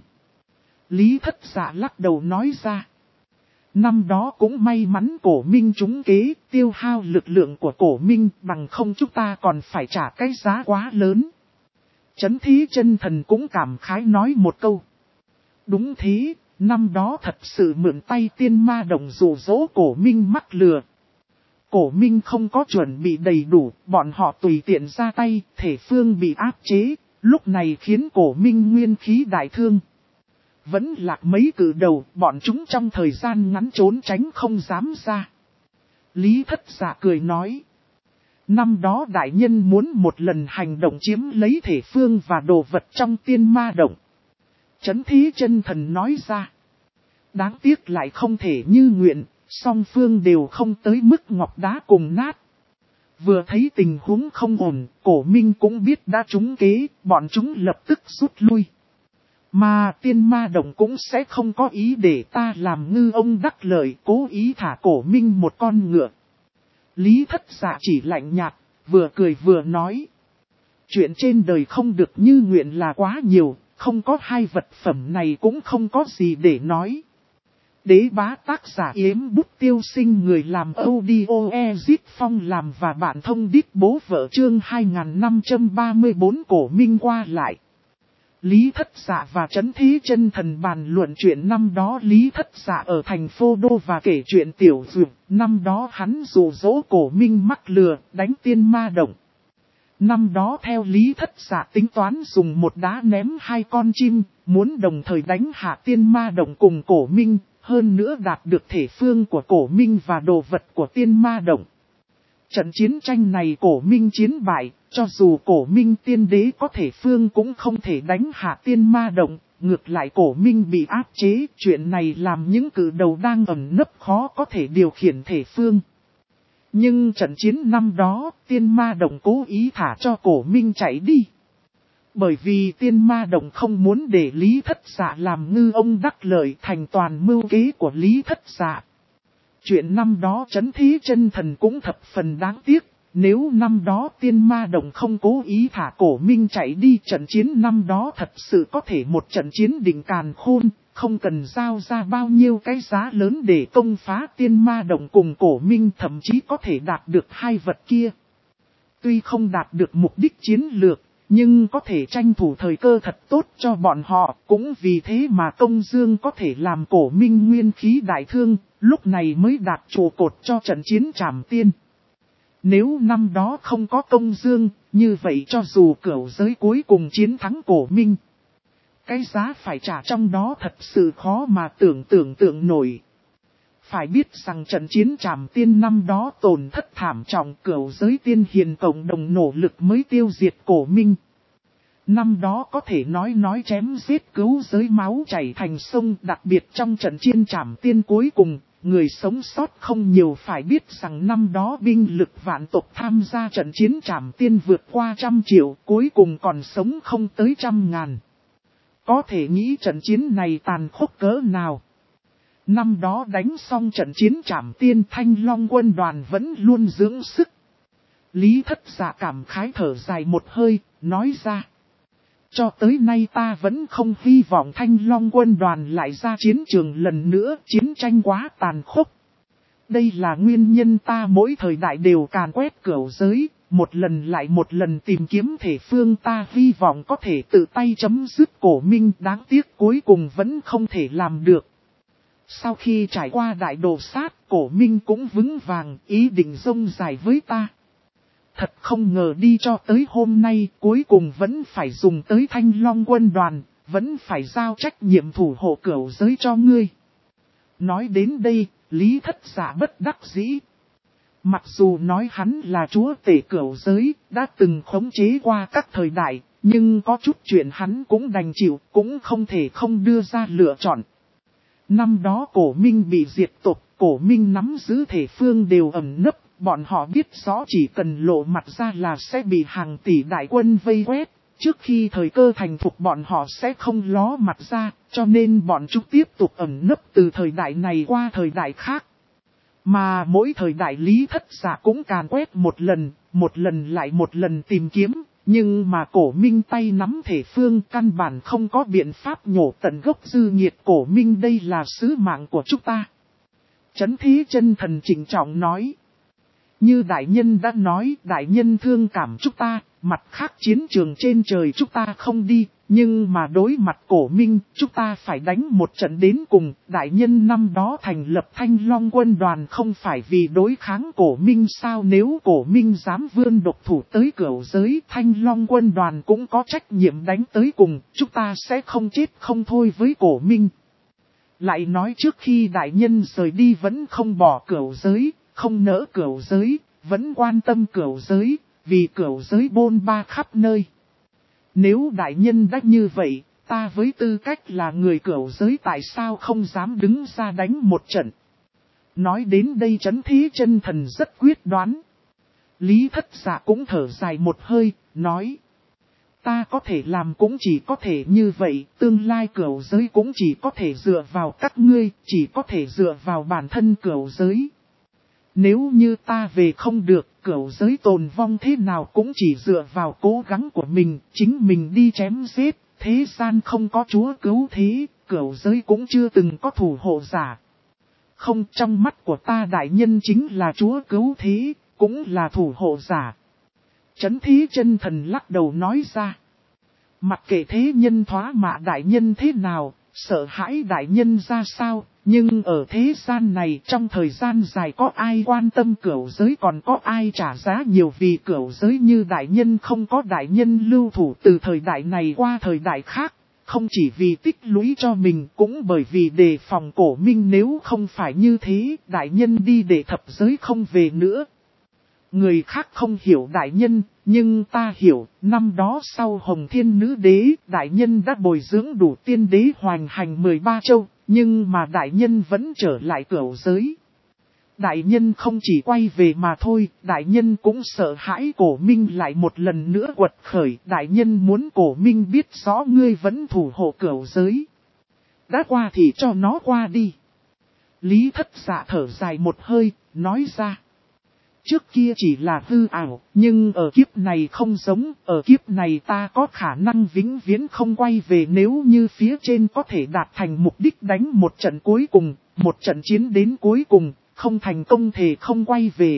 A: Lý Thất Dạ lắc đầu nói ra. Năm đó cũng may mắn cổ minh trúng kế, tiêu hao lực lượng của cổ minh, bằng không chúng ta còn phải trả cái giá quá lớn. Chấn Thí Chân Thần cũng cảm khái nói một câu. Đúng thế, năm đó thật sự mượn tay tiên ma đồng dụ dỗ cổ minh mắc lừa. Cổ minh không có chuẩn bị đầy đủ, bọn họ tùy tiện ra tay, thể phương bị áp chế, lúc này khiến cổ minh nguyên khí đại thương. Vẫn lạc mấy cử đầu, bọn chúng trong thời gian ngắn trốn tránh không dám ra. Lý Thất Dạ cười nói. Năm đó đại nhân muốn một lần hành động chiếm lấy thể phương và đồ vật trong tiên ma động. Chấn Thí Chân Thần nói ra. Đáng tiếc lại không thể như nguyện, song phương đều không tới mức ngọc đá cùng nát. Vừa thấy tình huống không ổn, cổ minh cũng biết đã trúng kế, bọn chúng lập tức rút lui. Mà tiên ma động cũng sẽ không có ý để ta làm ngư ông đắc lợi, cố ý thả cổ minh một con ngựa. Lý Thất Dạ chỉ lạnh nhạt, vừa cười vừa nói. Chuyện trên đời không được như nguyện là quá nhiều, không có hai vật phẩm này cũng không có gì để nói. Đế bá tác giả Yếm Bút Tiêu Sinh, người làm audio Ezit Phong làm và bản thông đít bố vợ, chương 2534 Cổ Minh qua lại. Lý Thất Dạ và Trấn Thế Chân Thần bàn luận chuyện năm đó Lý Thất Dạ ở thành Phô Đô và kể chuyện tiểu dược. Năm đó hắn dụ dỗ Cổ Minh mắc lừa, đánh tiên ma động. Năm đó theo Lý Thất Dạ tính toán dùng một đá ném hai con chim, muốn đồng thời đánh hạ tiên ma động cùng Cổ Minh, hơn nữa đạt được thể phương của Cổ Minh và đồ vật của tiên ma động. Trận chiến tranh này Cổ Minh chiến bại, cho dù Cổ Minh tiên đế có thể phương cũng không thể đánh hạ tiên ma động, ngược lại Cổ Minh bị áp chế, chuyện này làm những cử đầu đang ẩn nấp khó có thể điều khiển thể phương. Nhưng trận chiến năm đó, tiên ma động cố ý thả cho Cổ Minh chạy đi. Bởi vì tiên ma động không muốn để Lý Thất Dạ làm ngư ông đắc lợi, thành toàn mưu kế của Lý Thất Dạ. Chuyện năm đó Trấn Thế Chân Thần cũng thập phần đáng tiếc, nếu năm đó tiên ma động không cố ý thả Cổ Minh chạy đi, trận chiến năm đó thật sự có thể một trận chiến đỉnh càn khôn, không cần giao ra bao nhiêu cái giá lớn để công phá tiên ma động cùng Cổ Minh, thậm chí có thể đạt được hai vật kia. Tuy không đạt được mục đích chiến lược, nhưng có thể tranh thủ thời cơ thật tốt cho bọn họ, cũng vì thế mà Công Dương có thể làm Cổ Minh nguyên khí đại thương, lúc này mới đạt trụ cột cho trận chiến Trảm Tiên. Nếu năm đó không có Công Dương, như vậy cho dù cửu giới cuối cùng chiến thắng Cổ Minh, cái giá phải trả trong đó thật sự khó mà tưởng tượng nổi. Phải biết rằng trận chiến Trảm Tiên năm đó tổn thất thảm trọng, cửu giới tiên hiền cộng đồng nỗ lực mới tiêu diệt Cổ Minh. Năm đó có thể nói chém giết cứu giới máu chảy thành sông, đặc biệt trong trận chiến Trảm Tiên cuối cùng, người sống sót không nhiều, phải biết rằng năm đó binh lực vạn tộc tham gia trận chiến Trảm Tiên vượt qua 100 triệu, cuối cùng còn sống không tới 100.000. Có thể nghĩ trận chiến này tàn khốc cỡ nào. Năm đó đánh xong trận chiến Trảm Tiên, Thanh Long quân đoàn vẫn luôn dưỡng sức. Lý Thất Dạ cảm khái thở dài một hơi, nói ra. Cho tới nay ta vẫn không hy vọng Thanh Long quân đoàn lại ra chiến trường lần nữa, chiến tranh quá tàn khốc. Đây là nguyên nhân ta mỗi thời đại đều càn quét cửu giới, một lần lại một lần tìm kiếm thể phương, ta hy vọng có thể tự tay chấm dứt Cổ Minh, đáng tiếc cuối cùng vẫn không thể làm được. Sau khi trải qua đại đồ sát, Cổ Minh cũng vững vàng, ý định rông dài với ta. Thật không ngờ đi cho tới hôm nay, cuối cùng vẫn phải dùng tới Thanh Long quân đoàn, vẫn phải giao trách nhiệm thủ hộ cửu giới cho ngươi. Nói đến đây, Lý Thất Dạ bất đắc dĩ. Mặc dù nói hắn là chúa tể cửu giới, đã từng khống chế qua các thời đại, nhưng có chút chuyện hắn cũng đành chịu, cũng không thể không đưa ra lựa chọn. Năm đó Cổ Minh bị diệt tộc, Cổ Minh nắm giữ thể phương đều ẩn nấp, bọn họ biết rõ chỉ cần lộ mặt ra là sẽ bị hàng tỷ đại quân vây quét. Trước khi thời cơ thành thục bọn họ sẽ không ló mặt ra, cho nên bọn chúng tiếp tục ẩn nấp từ thời đại này qua thời đại khác. Mà mỗi thời đại Lý Thất Dạ cũng càn quét một lần lại một lần tìm kiếm, nhưng mà Cổ Minh tay nắm thể phương, căn bản không có biện pháp nhổ tận gốc dư nghiệt Cổ Minh, đây là sứ mạng của chúng ta. Trấn Thế Chân Thần trịnh trọng nói. Như đại nhân đã nói, đại nhân thương cảm chúng ta, mặt khác chiến trường trên trời chúng ta không đi, nhưng mà đối mặt Cổ Minh, chúng ta phải đánh một trận đến cùng. Đại nhân năm đó thành lập Thanh Long quân đoàn không phải vì đối kháng Cổ Minh sao? Nếu Cổ Minh dám vươn độc thủ tới cửu giới, Thanh Long quân đoàn cũng có trách nhiệm đánh tới cùng, chúng ta sẽ không chết không thôi với Cổ Minh. Lại nói trước khi đại nhân rời đi vẫn không bỏ cửu giới, không nỡ cửu giới, vẫn quan tâm cửu giới, vì cửu giới bôn ba khắp nơi. Nếu đại nhân đã như vậy, ta với tư cách là người cửu giới tại sao không dám đứng ra đánh một trận. Nói đến đây Trấn Thế Chân Thần rất quyết đoán. Lý Thất Dạ cũng thở dài một hơi, nói. Ta có thể làm cũng chỉ có thể như vậy, tương lai cửu giới cũng chỉ có thể dựa vào các ngươi, chỉ có thể dựa vào bản thân cửu giới. Nếu như ta về không được, cửu giới tồn vong thế nào cũng chỉ dựa vào cố gắng của mình, chính mình đi chém giết, thế gian không có chúa cứu thế, cửu giới cũng chưa từng có thủ hộ giả. Không, trong mắt của ta đại nhân chính là chúa cứu thế, cũng là thủ hộ giả. Chấn Thí Chân Thần lắc đầu nói ra. Mặc kệ thế nhân thoá mạ đại nhân thế nào, sợ hãi đại nhân ra sao, nhưng ở thế gian này trong thời gian dài có ai quan tâm cửu giới, còn có ai trả giá nhiều vì cửu giới như đại nhân. Không có đại nhân lưu thủ từ thời đại này qua thời đại khác, không chỉ vì tích lũy cho mình, cũng bởi vì đề phòng cổ minh. Nếu không phải như thế, đại nhân đi để thập giới không về nữa. Người khác không hiểu đại nhân, nhưng ta hiểu, năm đó sau Hồng Thiên Nữ Đế, đại nhân đã bồi dưỡng đủ tiên đế hoành hành 13 châu, nhưng mà đại nhân vẫn trở lại cửu giới. Đại nhân không chỉ quay về mà thôi, đại nhân cũng sợ hãi cổ minh lại một lần nữa quật khởi. Đại nhân muốn cổ minh biết rõ ngươi vẫn thủ hộ cửu giới. Đã qua thì cho nó qua đi. Lý Thất Dạ thở dài một hơi, nói ra. Trước kia chỉ là hư ảo, nhưng ở kiếp này không giống, ở kiếp này ta có khả năng vĩnh viễn không quay về. Nếu như phía trên có thể đạt thành mục đích đánh một trận cuối cùng, một trận chiến đến cuối cùng, không thành công thể không quay về.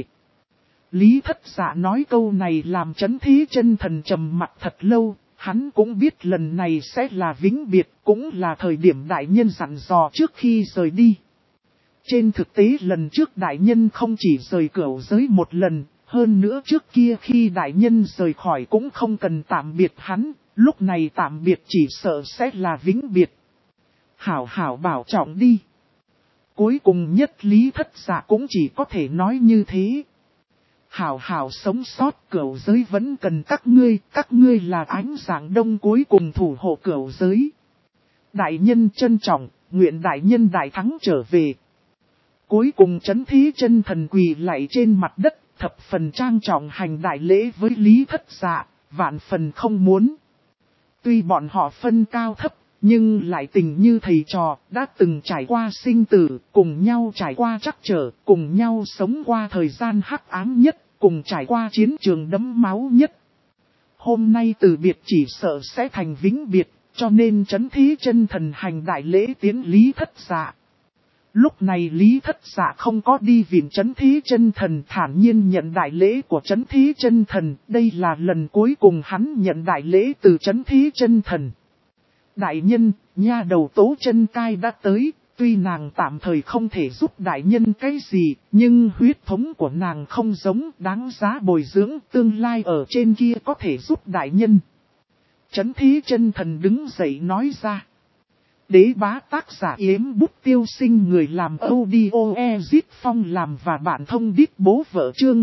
A: Lý Thất Dạ nói câu này làm Chấn Thí Chân Thần trầm mặt thật lâu, hắn cũng biết lần này sẽ là vĩnh biệt, cũng là thời điểm đại nhân dặn dò trước khi rời đi. Trên thực tế lần trước đại nhân không chỉ rời cửu giới một lần, hơn nữa trước kia khi đại nhân rời khỏi cũng không cần tạm biệt hắn, lúc này tạm biệt chỉ sợ sẽ là vĩnh biệt. Hảo hảo bảo trọng đi. Cuối cùng nhất Lý Thất Dạ cũng chỉ có thể nói như thế. Hảo hảo sống sót, cửu giới vẫn cần các ngươi là ánh sáng đông cuối cùng thủ hộ cửu giới. Đại nhân trân trọng, nguyện đại nhân đại thắng trở về. Cuối cùng Chấn Thí Chân Thần quỳ lạy trên mặt đất, thập phần trang trọng hành đại lễ với Lý Thất Dạ, vạn phần không muốn. Tuy bọn họ phân cao thấp, nhưng lại tình như thầy trò, đã từng trải qua sinh tử, cùng nhau trải qua trắc trở, cùng nhau sống qua thời gian hắc ám nhất, cùng trải qua chiến trường đẫm máu nhất. Hôm nay từ biệt chỉ sợ sẽ thành vĩnh biệt, cho nên Chấn Thí Chân Thần hành đại lễ tiến Lý Thất Dạ. Lúc này Lý Thất Dạ không có đi viện Chấn Thí Chân Thần, thản nhiên nhận đại lễ của Chấn Thí Chân Thần. Đây là lần cuối cùng hắn nhận đại lễ từ Chấn Thí Chân Thần. Đại nhân, nha đầu Tố Chân Cai đã tới, tuy nàng tạm thời không thể giúp đại nhân cái gì, nhưng huyết thống của nàng không giống, đáng giá bồi dưỡng, tương lai ở trên kia có thể giúp đại nhân. Chấn Thí Chân Thần đứng dậy nói ra. Đế bá tác giả Yếm Bút Tiêu Sinh, người làm audio Ezit Phong làm và bạn thông đít bố vợ, chương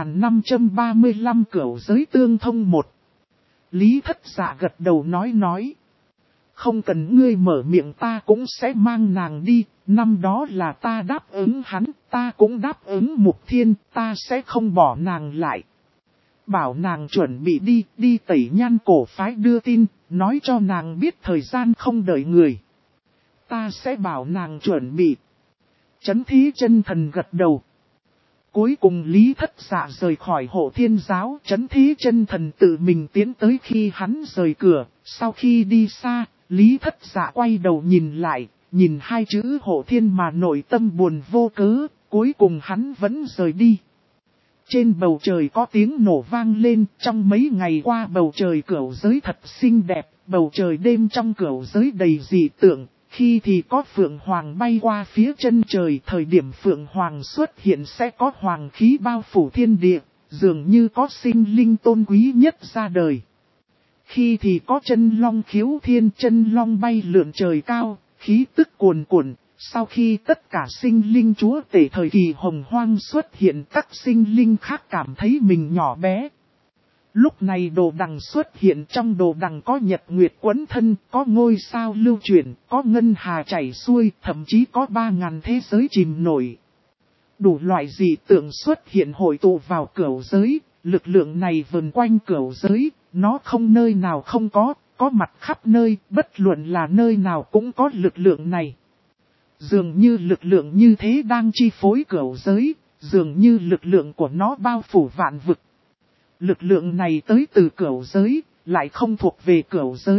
A: 2535 cửu giới tương thông 1. Lý Thất Dạ gật đầu nói. Không cần ngươi mở miệng, ta cũng sẽ mang nàng đi, năm đó là ta đáp ứng hắn, ta cũng đáp ứng Mục Thiên, ta sẽ không bỏ nàng lại. Bảo nàng chuẩn bị đi Tẩy Nhan cổ phái đưa tin, nói cho nàng biết thời gian không đợi người. Ta sẽ bảo nàng chuẩn bị. Chấn Thí Chân Thần gật đầu. Cuối cùng Lý Thất Dạ rời khỏi Hộ Thiên Giáo, Chấn Thí Chân Thần tự mình tiến tới khi hắn rời cửa. Sau khi đi xa, Lý Thất Dạ quay đầu nhìn lại, nhìn hai chữ Hộ Thiên mà nội tâm buồn vô cớ, cuối cùng hắn vẫn rời đi. Trên bầu trời có tiếng nổ vang lên, trong mấy ngày qua bầu trời cửu giới thật xinh đẹp, bầu trời đêm trong cửu giới đầy dị tượng. Khi thì có Phượng Hoàng bay qua phía chân trời, thời điểm Phượng Hoàng xuất hiện sẽ có hoàng khí bao phủ thiên địa, dường như có sinh linh tôn quý nhất ra đời. Khi thì có chân long khiếu thiên, chân long bay lượn trời cao, khí tức cuồn cuộn. Sau khi tất cả sinh linh chúa tể thời kỳ hồng hoang xuất hiện, các sinh linh khác cảm thấy mình nhỏ bé. Lúc này đồ đằng xuất hiện, trong đồ đằng có nhật nguyệt quấn thân, có ngôi sao lưu chuyển, có ngân hà chảy xuôi, thậm chí có 3000 thế giới chìm nổi. Đủ loại dị tượng xuất hiện hội tụ vào cửu giới, lực lượng này vần quanh cửu giới, nó không nơi nào không có mặt khắp nơi, bất luận là nơi nào cũng có lực lượng này. Dường như lực lượng như thế đang chi phối cửu giới, dường như lực lượng của nó bao phủ vạn vực. Lực lượng này tới từ cửu giới, lại không thuộc về cửu giới,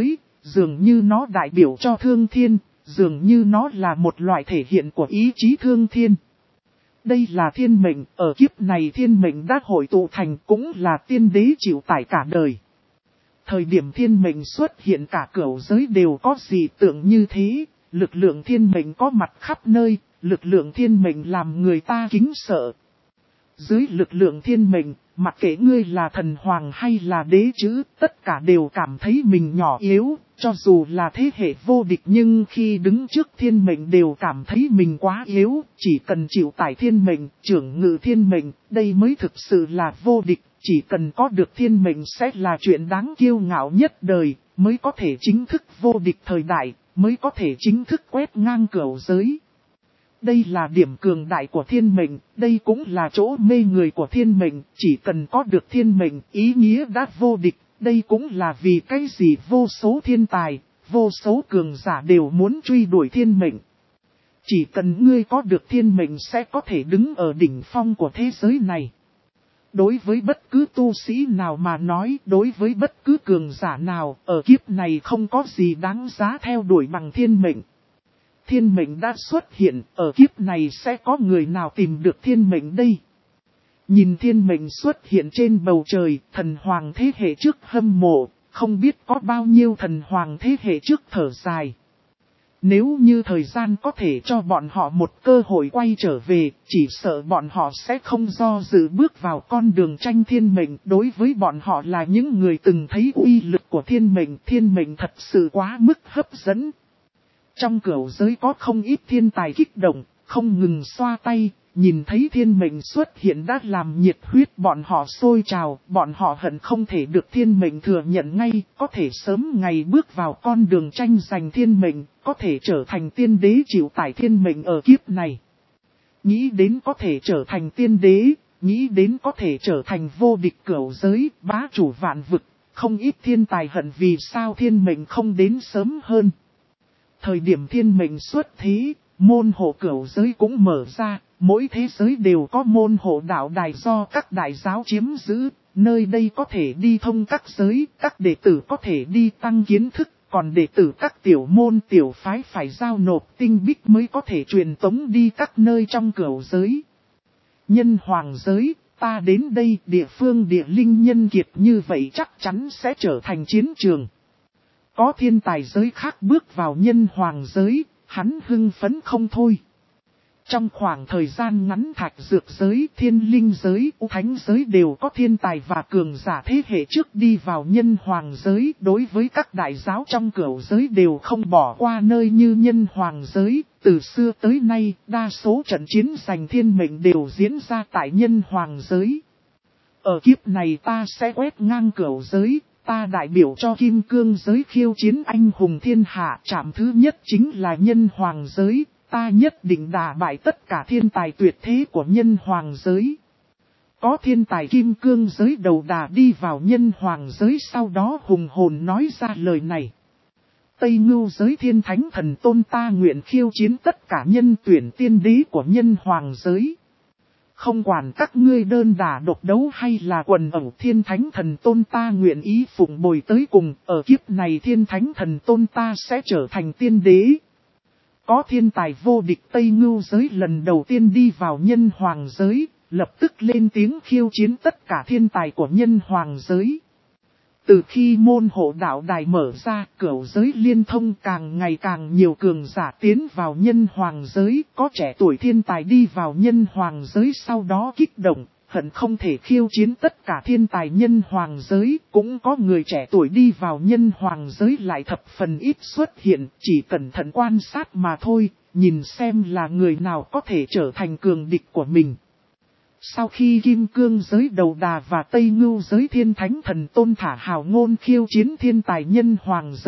A: dường như nó đại biểu cho thương thiên, dường như nó là một loại thể hiện của ý chí thương thiên. Đây là thiên mệnh, ở kiếp này thiên mệnh đã hội tụ thành cũng là tiên đế chịu tải cả đời. Thời điểm thiên mệnh xuất hiện cả cửu giới đều có dị tượng như thế, lực lượng thiên mệnh có mặt khắp nơi, lực lượng thiên mệnh làm người ta kính sợ. Dưới lực lượng thiên mệnh, mặc kệ ngươi là thần hoàng hay là đế chữ, tất cả đều cảm thấy mình nhỏ yếu, cho dù là thế hệ vô địch nhưng khi đứng trước thiên mệnh đều cảm thấy mình quá yếu, chỉ cần chịu tải thiên mệnh, trưởng ngự thiên mệnh, đây mới thực sự là vô địch, chỉ cần có được thiên mệnh sẽ là chuyện đáng kiêu ngạo nhất đời, mới có thể chính thức vô địch thời đại, mới có thể chính thức quét ngang cửu giới. Đây là điểm cường đại của thiên mệnh, đây cũng là chỗ mê người của thiên mệnh, chỉ cần có được thiên mệnh, ý nghĩa đã vô địch, đây cũng là vì cái gì vô số thiên tài, vô số cường giả đều muốn truy đuổi thiên mệnh. Chỉ cần ngươi có được thiên mệnh sẽ có thể đứng ở đỉnh phong của thế giới này. Đối với bất cứ tu sĩ nào mà nói, đối với bất cứ cường giả nào, ở kiếp này không có gì đáng giá theo đuổi bằng thiên mệnh. Thiên mệnh đã xuất hiện, ở kiếp này sẽ có người nào tìm được thiên mệnh đây? Nhìn thiên mệnh xuất hiện trên bầu trời, thần hoàng thế hệ trước hâm mộ, không biết có bao nhiêu thần hoàng thế hệ trước thở dài. Nếu như thời gian có thể cho bọn họ một cơ hội quay trở về, chỉ sợ bọn họ sẽ không do dự bước vào con đường tranh thiên mệnh. Đối với bọn họ là những người từng thấy uy lực của thiên mệnh thật sự quá mức hấp dẫn. Trong cửu giới có không ít thiên tài kích động, không ngừng xoa tay, nhìn thấy thiên mệnh xuất hiện đã làm nhiệt huyết bọn họ sôi trào, bọn họ hận không thể được thiên mệnh thừa nhận ngay, có thể sớm ngày bước vào con đường tranh giành thiên mệnh, có thể trở thành tiên đế chịu tải thiên mệnh ở kiếp này. Nghĩ đến có thể trở thành tiên đế, nghĩ đến có thể trở thành vô địch cửu giới, bá chủ vạn vực, không ít thiên tài hận vì sao thiên mệnh không đến sớm hơn. Thời điểm thiên mệnh xuất thế, môn hộ cửu giới cũng mở ra, mỗi thế giới đều có môn hộ đạo đài do các đại giáo chiếm giữ, nơi đây có thể đi thông các giới, các đệ tử có thể đi tăng kiến thức, còn đệ tử các tiểu môn tiểu phái phải giao nộp tinh bích mới có thể truyền tống đi các nơi trong cửu giới. Nhân hoàng giới, ta đến đây địa phương địa linh nhân kiệt như vậy chắc chắn sẽ trở thành chiến trường. Có thiên tài giới khác bước vào nhân hoàng giới, hắn hưng phấn không thôi. Trong khoảng thời gian ngắn thạch dược giới, thiên linh giới, u thánh giới đều có thiên tài và cường giả thế hệ trước đi vào nhân hoàng giới. Đối với các đại giáo trong cửu giới đều không bỏ qua nơi như nhân hoàng giới. Từ xưa tới nay, đa số trận chiến giành thiên mệnh đều diễn ra tại nhân hoàng giới. Ở kiếp này ta sẽ quét ngang cửu giới. Ta đại biểu cho kim cương giới khiêu chiến anh hùng thiên hạ, trạm thứ nhất chính là nhân hoàng giới, ta nhất định đả bại tất cả thiên tài tuyệt thế của nhân hoàng giới. Có thiên tài kim cương giới đầu đà đi vào nhân hoàng giới sau đó hùng hồn nói ra lời này. Tây Ngưu giới thiên thánh thần tôn ta nguyện khiêu chiến tất cả nhân tuyển tiên đế của nhân hoàng giới. Không quản các ngươi đơn đả độc đấu hay là quần ẩu thiên thánh thần tôn ta nguyện ý phụng bồi tới cùng, ở kiếp này thiên thánh thần tôn ta sẽ trở thành tiên đế. Có thiên tài vô địch Tây Ngưu giới lần đầu tiên đi vào nhân hoàng giới, lập tức lên tiếng khiêu chiến tất cả thiên tài của nhân hoàng giới. Từ khi môn hộ đạo đài mở ra, cửu giới liên thông càng ngày càng nhiều cường giả tiến vào nhân hoàng giới, có trẻ tuổi thiên tài đi vào nhân hoàng giới sau đó kích động, hận không thể khiêu chiến tất cả thiên tài nhân hoàng giới, cũng có người trẻ tuổi đi vào nhân hoàng giới lại thập phần ít xuất hiện, chỉ cẩn thận quan sát mà thôi, nhìn xem là người nào có thể trở thành cường địch của mình. Sau khi kim cương giới đầu đà và Tây Ngưu giới thiên thánh thần tôn thả hào ngôn khiêu chiến thiên tài nhân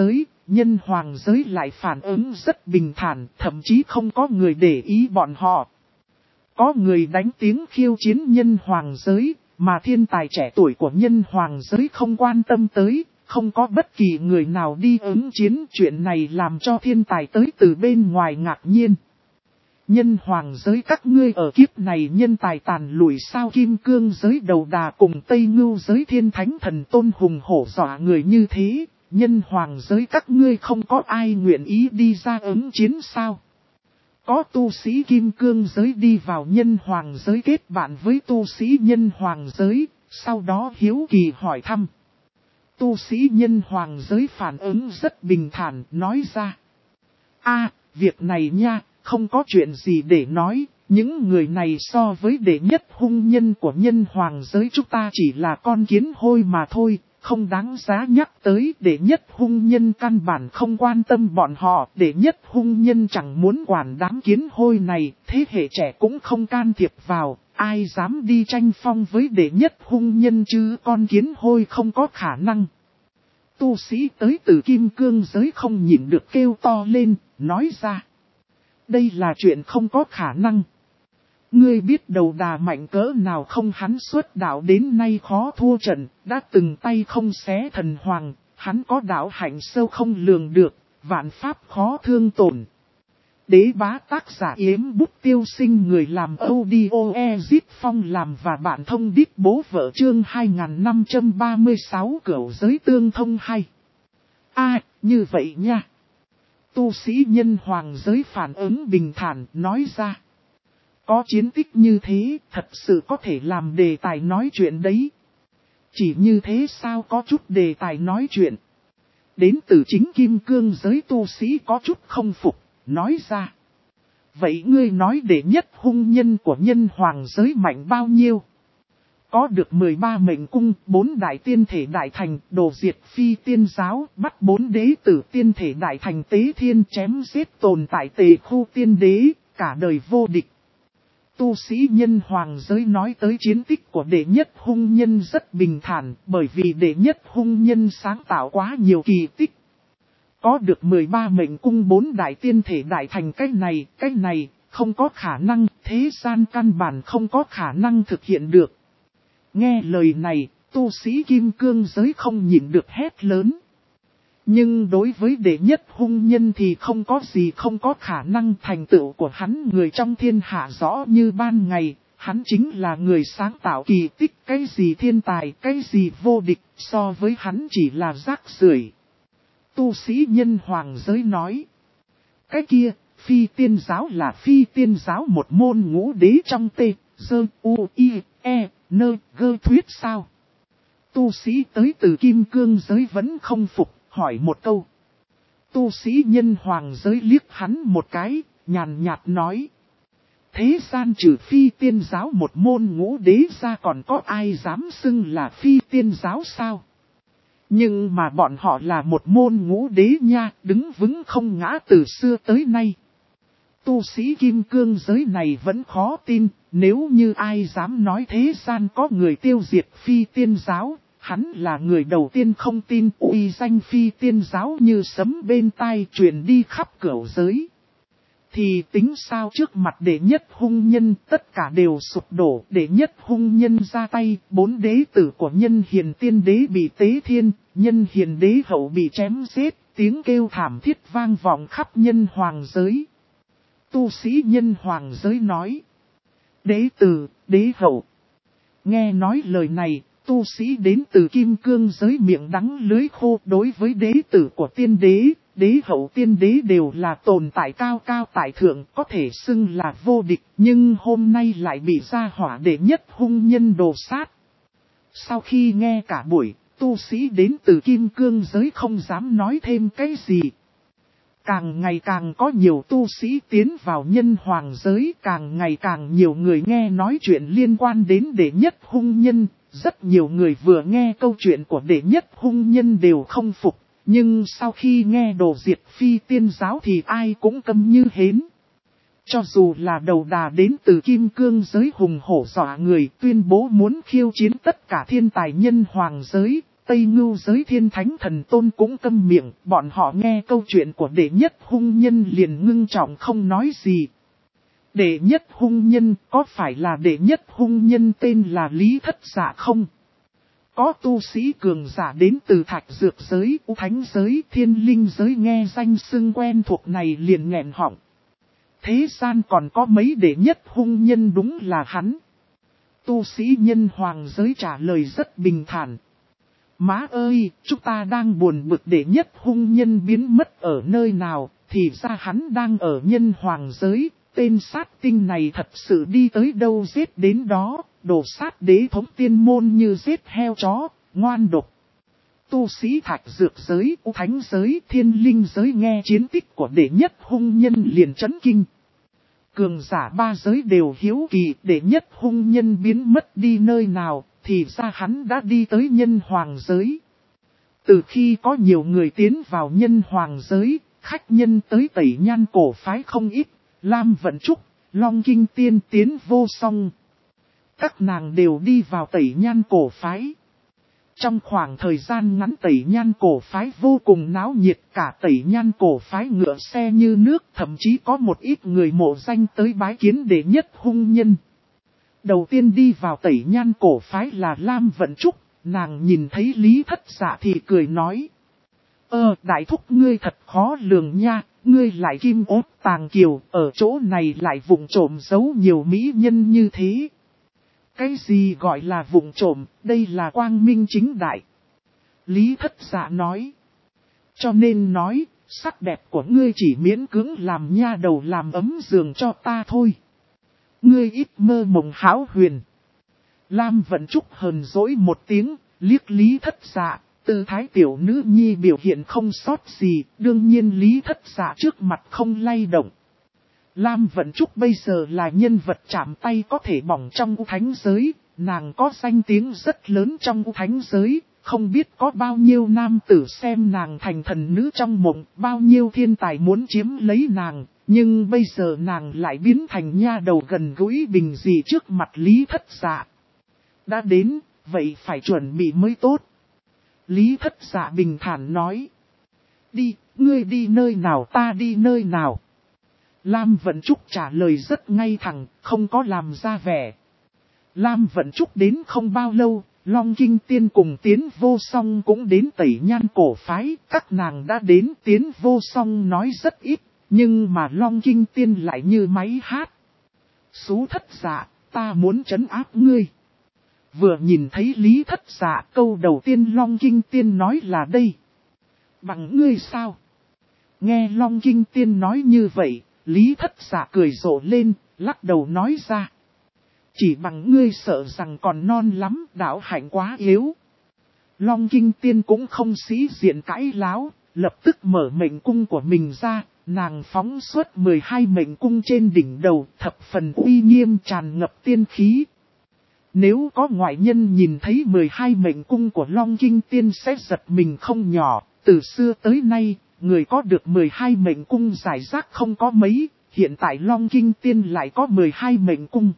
A: hoàng giới lại phản ứng rất bình thản, thậm chí không có người để ý bọn họ. Có người đánh tiếng khiêu chiến nhân hoàng giới, mà thiên tài trẻ tuổi của nhân hoàng giới không quan tâm tới, không có bất kỳ người nào đi ứng chiến. Chuyện này làm cho thiên tài tới từ bên ngoài ngạc nhiên. Nhân hoàng giới các ngươi ở kiếp này nhân tài tàn lùi sao? Kim cương giới đầu đà cùng Tây Ngưu giới thiên thánh thần tôn hùng hổ dọa người như thế, nhân hoàng giới các ngươi không có ai nguyện ý đi ra ứng chiến sao? Có tu sĩ kim cương giới đi vào nhân hoàng giới kết bạn với tu sĩ nhân hoàng giới, sau đó hiếu kỳ hỏi thăm. Tu sĩ nhân hoàng giới phản ứng rất bình thản, nói ra. Việc này nha, không có chuyện gì để nói, những người này so với đệ nhất hung nhân của nhân hoàng giới chúng ta chỉ là con kiến hôi mà thôi, không đáng giá nhắc tới. Đệ nhất hung nhân căn bản không quan tâm bọn họ, đệ nhất hung nhân chẳng muốn quản đám kiến hôi này, thế hệ trẻ cũng không can thiệp vào, ai dám đi tranh phong với đệ nhất hung nhân chứ con kiến hôi không có khả năng. Tu sĩ tới từ kim cương giới không nhịn được kêu to lên, nói ra. Đây là chuyện không có khả năng. Ngươi biết đầu đà mạnh cỡ nào không, hắn xuất đạo đến nay khó thua trận, đã từng tay không xé thần hoàng, hắn có đạo hạnh sâu không lường được, vạn pháp khó thương tổn. Đế bá tác giả Yếm Bút Tiêu Sinh, người làm audio Ezit Phong làm và bạn thông đít bố vợ chương 2536 cửu giới tương thông hay. Như vậy nha. Tu sĩ nhân hoàng giới phản ứng bình thản, nói ra. Có chiến tích như thế, thật sự có thể làm đề tài nói chuyện đấy. Chỉ như thế sao có chút đề tài nói chuyện. Đến từ chính kim cương giới tu sĩ có chút không phục, nói ra. Vậy ngươi nói đệ nhất hung nhân của nhân hoàng giới mạnh bao nhiêu? Có được 13 mệnh cung, 4 đại tiên thể đại thành, đồ diệt phi tiên giáo, bắt 4 đế tử tiên thể đại thành tế thiên, chém giết tồn tại tề khu tiên đế, cả đời vô địch. Tu sĩ nhân hoàng giới nói tới chiến tích của đệ nhất hung nhân rất bình thản, bởi vì đệ nhất hung nhân sáng tạo quá nhiều kỳ tích. Có được 13 mệnh cung 4 đại tiên thể đại thành cái này, không có khả năng, thế gian căn bản không có khả năng thực hiện được. Nghe lời này, tu sĩ kim cương giới không nhịn được hét lớn. Nhưng đối với đệ nhất hung nhân thì không có gì không có khả năng, thành tựu của hắn người trong thiên hạ rõ như ban ngày, hắn chính là người sáng tạo kỳ tích, cái gì thiên tài, cái gì vô địch, so với hắn chỉ là rác rưởi. Tu sĩ nhân hoàng giới nói. Cái kia, phi tiên giáo là phi tiên giáo một môn ngũ đế trong T, Dơ, U, I, E, Nơ, Gơ thuyết sao? Tu sĩ tới từ kim cương giới vẫn không phục, hỏi một câu. Tu sĩ nhân hoàng giới liếc hắn một cái, nhàn nhạt nói. Thế gian trừ phi tiên giáo một môn ngũ đế ra còn có ai dám xưng là phi tiên giáo sao? Nhưng mà bọn họ là một môn ngũ đế nha, đứng vững không ngã từ xưa tới nay. Tu sĩ kim cương giới này vẫn khó tin, nếu như ai dám nói thế gian có người tiêu diệt phi tiên giáo, hắn là người đầu tiên không tin. Uy danh phi tiên giáo như sấm bên tai truyền đi khắp cửu giới. Thì tính sao trước mặt đệ nhất hung nhân tất cả đều sụp đổ, đệ nhất hung nhân ra tay, 4 đế tử của nhân hiền tiên đế bị tế thiên, nhân hiền đế hậu bị chém giết, tiếng kêu thảm thiết vang vọng khắp nhân hoàng giới. Tu sĩ nhân hoàng giới nói, đế tử, đế hậu. Nghe nói lời này, tu sĩ đến từ kim cương giới miệng đắng lưới khô, đối với đế tử của tiên đế, đế hậu tiên đế đều là tồn tại cao cao tại thượng, có thể xưng là vô địch, nhưng hôm nay lại bị gia hỏa đệ nhất hung nhân đồ sát. Sau khi nghe cả buổi, tu sĩ đến từ kim cương giới không dám nói thêm cái gì. Càng ngày càng có nhiều tu sĩ tiến vào nhân hoàng giới, càng ngày càng nhiều người nghe nói chuyện liên quan đến đệ nhất hung nhân. Rất nhiều người vừa nghe câu chuyện của đệ nhất hung nhân đều không phục, nhưng sau khi nghe đồ diệt phi tiên giáo thì ai cũng câm như hến. Cho dù là đầu đà đến từ kim cương giới hùng hổ dọa người tuyên bố muốn khiêu chiến tất cả thiên tài nhân hoàng giới, Tây Ngưu giới thiên thánh thần tôn cũng câm miệng, bọn họ nghe câu chuyện của đệ nhất hung nhân liền ngưng trọng không nói gì. Đệ nhất hung nhân có phải là đệ nhất hung nhân tên là Lý Thất Dạ không? Có tu sĩ cường giả đến từ thạch dược giới, u thánh giới, thiên linh giới nghe danh xưng quen thuộc này liền nghẹn họng. Thế gian còn có mấy đệ nhất hung nhân đúng là hắn. Tu sĩ nhân hoàng giới trả lời rất bình thản. Má ơi, chúng ta đang buồn bực đệ nhất hung nhân biến mất ở nơi nào, thì ra hắn đang ở nhân hoàng giới, tên sát tinh này thật sự đi tới đâu giết đến đó, đổ sát đế thống tiên môn như giết heo chó, ngoan độc. Tu sĩ thạch dược giới, u thánh giới, thiên linh giới nghe chiến tích của đệ nhất hung nhân liền chấn kinh. Cường giả ba giới đều hiếu kỳ đệ nhất hung nhân biến mất đi nơi nào, thì ra hắn đã đi tới nhân hoàng giới. Từ khi có nhiều người tiến vào nhân hoàng giới, khách nhân tới Tẩy Nhan cổ phái không ít, Lam Vận Trúc, Long Kinh Tiên Tiến Vô Song. Các nàng đều đi vào Tẩy Nhan cổ phái. Trong khoảng thời gian ngắn Tẩy Nhan cổ phái vô cùng náo nhiệt, cả Tẩy Nhan cổ phái ngựa xe như nước, thậm chí có một ít người mộ danh tới bái kiến đệ nhất hung nhân. Đầu tiên đi vào Tẩy Nhan cổ phái là Lam Vận Trúc, nàng nhìn thấy Lý Thất Dạ thì cười nói. Đại thúc ngươi thật khó lường nha, ngươi lại kim ốt tàng kiều, ở chỗ này lại vụng trộm giấu nhiều mỹ nhân như thế. Cái gì gọi là vụng trộm, đây là quang minh chính đại. Lý Thất Dạ nói. Cho nên nói, sắc đẹp của ngươi chỉ miễn cưỡng làm nha đầu làm ấm giường cho ta thôi. Ngươi ít mơ mộng hão huyền. Lam Vận Trúc hờn dỗi một tiếng, liếc Lý Thất Dạ, tư thái tiểu nữ nhi biểu hiện không sót gì, đương nhiên Lý Thất Dạ trước mặt không lay động. Lam Vận Trúc bây giờ là nhân vật chạm tay có thể bỏng trong u thánh giới, nàng có danh tiếng rất lớn trong u thánh giới, không biết có bao nhiêu nam tử xem nàng thành thần nữ trong mộng, bao nhiêu thiên tài muốn chiếm lấy nàng, nhưng bây giờ nàng lại biến thành nha đầu gần gũi bình dị trước mặt Lý Thất Dạ. Đã đến, vậy phải chuẩn bị mới tốt. Lý Thất Dạ bình thản nói. Đi, ngươi đi nơi nào ta đi nơi nào. Lam Vận Trúc trả lời rất ngay thẳng, không có làm ra vẻ. Lam Vận Trúc đến không bao lâu, Long Kinh Tiên cùng Tiến Vô Song cũng đến Tẩy Nhan cổ phái, các nàng đã đến. Tiến Vô Song nói rất ít, nhưng mà Long Kinh Tiên lại như máy hát. Sú Thất Dạ, ta muốn trấn áp ngươi. Vừa nhìn thấy Lý Thất Dạ, câu đầu tiên Long Kinh Tiên nói là đây. Bằng ngươi sao? Nghe Long Kinh Tiên nói như vậy, Lý Thất Dạ cười rộ lên, lắc đầu nói ra. Chỉ bằng ngươi sợ rằng còn non lắm, đạo hạnh quá yếu. Long Kinh Tiên cũng không sĩ diện cãi láo, lập tức mở mệnh cung của mình ra, nàng phóng xuất 12 mệnh cung trên đỉnh đầu, thập phần uy nghiêm tràn ngập tiên khí. Nếu có ngoại nhân nhìn thấy 12 mệnh cung của Long Kinh Tiên sẽ giật mình không nhỏ, từ xưa tới nay, người có được 12 mệnh cung giải rác không có mấy, hiện tại Long Kinh Tiên lại có 12 mệnh cung.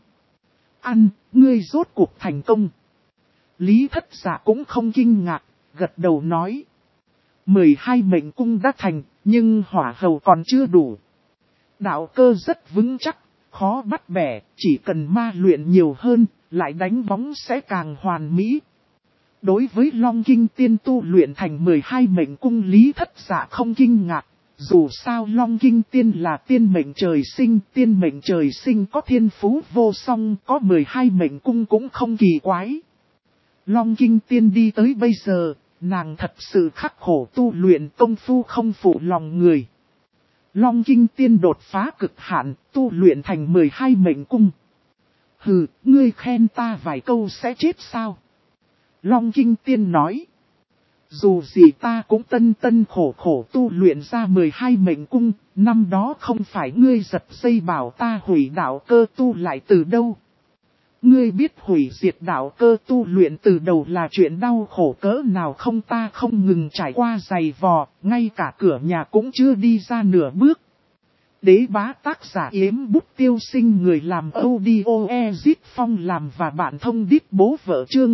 A: Ngươi rốt cuộc thành công. Lý Thất Dạ cũng không kinh ngạc, gật đầu nói. 12 mệnh cung đã thành, nhưng hỏa hầu còn chưa đủ. Đạo cơ rất vững chắc, khó bắt bẻ, chỉ cần ma luyện nhiều hơn, lại đánh bóng sẽ càng hoàn mỹ. Đối với Long Kinh Tiên tu luyện thành 12 mệnh cung Lý Thất Dạ không kinh ngạc. Dù sao Long Kinh Tiên là tiên mệnh trời sinh, tiên mệnh trời sinh có thiên phú vô song, có 12 mệnh cung cũng không kỳ quái. Long Kinh Tiên đi tới bây giờ, nàng thật sự khắc khổ tu luyện công phu không phụ lòng người. Long Kinh Tiên đột phá cực hạn, tu luyện thành 12 mệnh cung. Hừ, ngươi khen ta vài câu sẽ chết sao? Long Kinh Tiên nói. Dù gì ta cũng tân khổ khổ tu luyện ra 12 mệnh cung, năm đó không phải ngươi giật dây bảo ta hủy đạo cơ tu lại từ đâu. Ngươi biết hủy diệt đạo cơ tu luyện từ đầu là chuyện đau khổ cỡ nào không, ta không ngừng trải qua dày vò, ngay cả cửa nhà cũng chưa đi ra nửa bước. Đế bá tác giả Yếm Bút Tiêu Sinh, người làm audio Ezit Phong làm và bạn thông đít bố vợ chương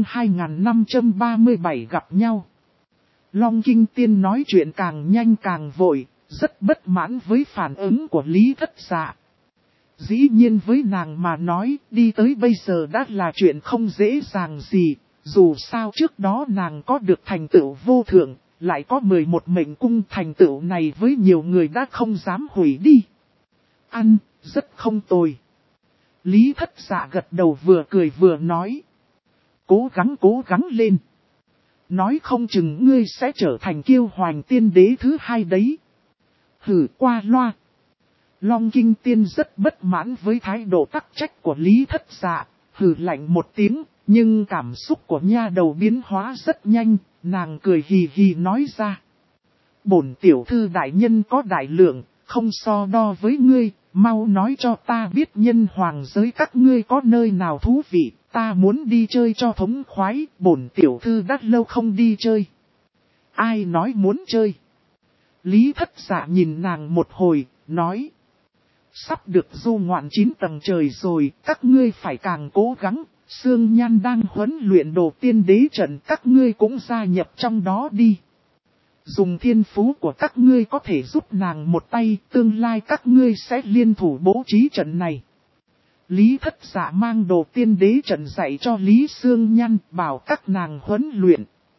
A: 2537 gặp nhau. Long Kinh Tiên nói chuyện càng nhanh càng vội, rất bất mãn với phản ứng của Lý Thất Dạ. Dĩ nhiên với nàng mà nói, đi tới bây giờ đã là chuyện không dễ dàng gì, dù sao trước đó nàng có được thành tựu vô thượng, lại có 11 mệnh cung, thành tựu này với nhiều người đã không dám hủy đi. Rất không tồi. Lý Thất Dạ gật đầu vừa cười vừa nói. Cố gắng lên. nói không chừng ngươi sẽ trở thành Kiêu Hoành tiên đế thứ hai đấy. Hừ, qua loa. Long Kinh Tiên rất bất mãn với thái độ tắc trách của Lý Thất Dạ, hừ lạnh một tiếng, nhưng cảm xúc của nha đầu biến hóa rất nhanh, nàng cười hì hì nói ra. Bổn tiểu thư đại nhân có đại lượng, không so đo với ngươi, mau nói cho ta biết nhân hoàng giới các ngươi có nơi nào thú vị, ta muốn đi chơi cho thống khoái, bổn tiểu thư đã lâu không đi chơi. Ai nói muốn chơi? Lý Thất Dạ nhìn nàng một hồi, nói. Sắp được du ngoạn 9 tầng trời rồi, các ngươi phải càng cố gắng, Sương Nhan đang huấn luyện đồ tiên đế trận, các ngươi cũng gia nhập trong đó đi. Dùng thiên phú của các ngươi có thể giúp nàng một tay, tương lai các ngươi sẽ liên thủ bố trí trận này. Lý Thất Dạ mang đồ tiên đế trận dạy cho Lý Sương Nhan, bảo các nàng huấn luyện.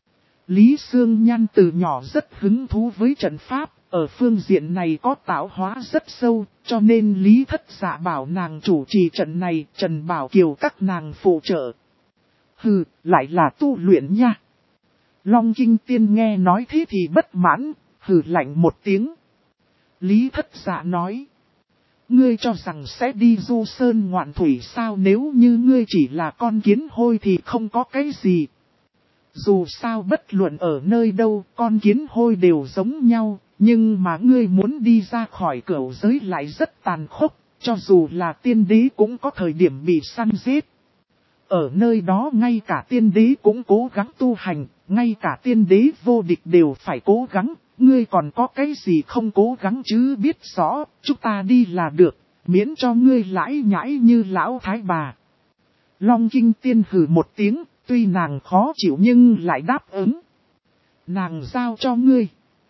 A: Lý Sương Nhan từ nhỏ rất hứng thú với trận pháp, ở phương diện này có tạo hóa rất sâu, cho nên Lý Thất Dạ bảo nàng chủ trì trận này, Trần Bảo Kiều các nàng phụ trợ. Hừ, lại là tu luyện nha. Long Kinh Tiên nghe nói thế thì bất mãn, hừ lạnh một tiếng. Lý Thất Dạ nói. Ngươi cho rằng sẽ đi du sơn ngoạn thủy sao, nếu như ngươi chỉ là con kiến hôi thì không có cái gì. Dù sao bất luận ở nơi đâu, con kiến hôi đều giống nhau, nhưng mà ngươi muốn đi ra khỏi cửu giới lại rất tàn khốc, cho dù là tiên đế cũng có thời điểm bị săn giết. Ở nơi đó ngay cả tiên đế cũng cố gắng tu hành, ngay cả tiên đế vô địch đều phải cố gắng, ngươi còn có cái gì không cố gắng chứ, biết rõ, chúng ta đi là được, miễn cho ngươi lãi nhãi như lão thái bà. Long Kinh Tiên hừ một tiếng, tuy nàng khó chịu nhưng lại đáp ứng. Nàng giao cho ngươi.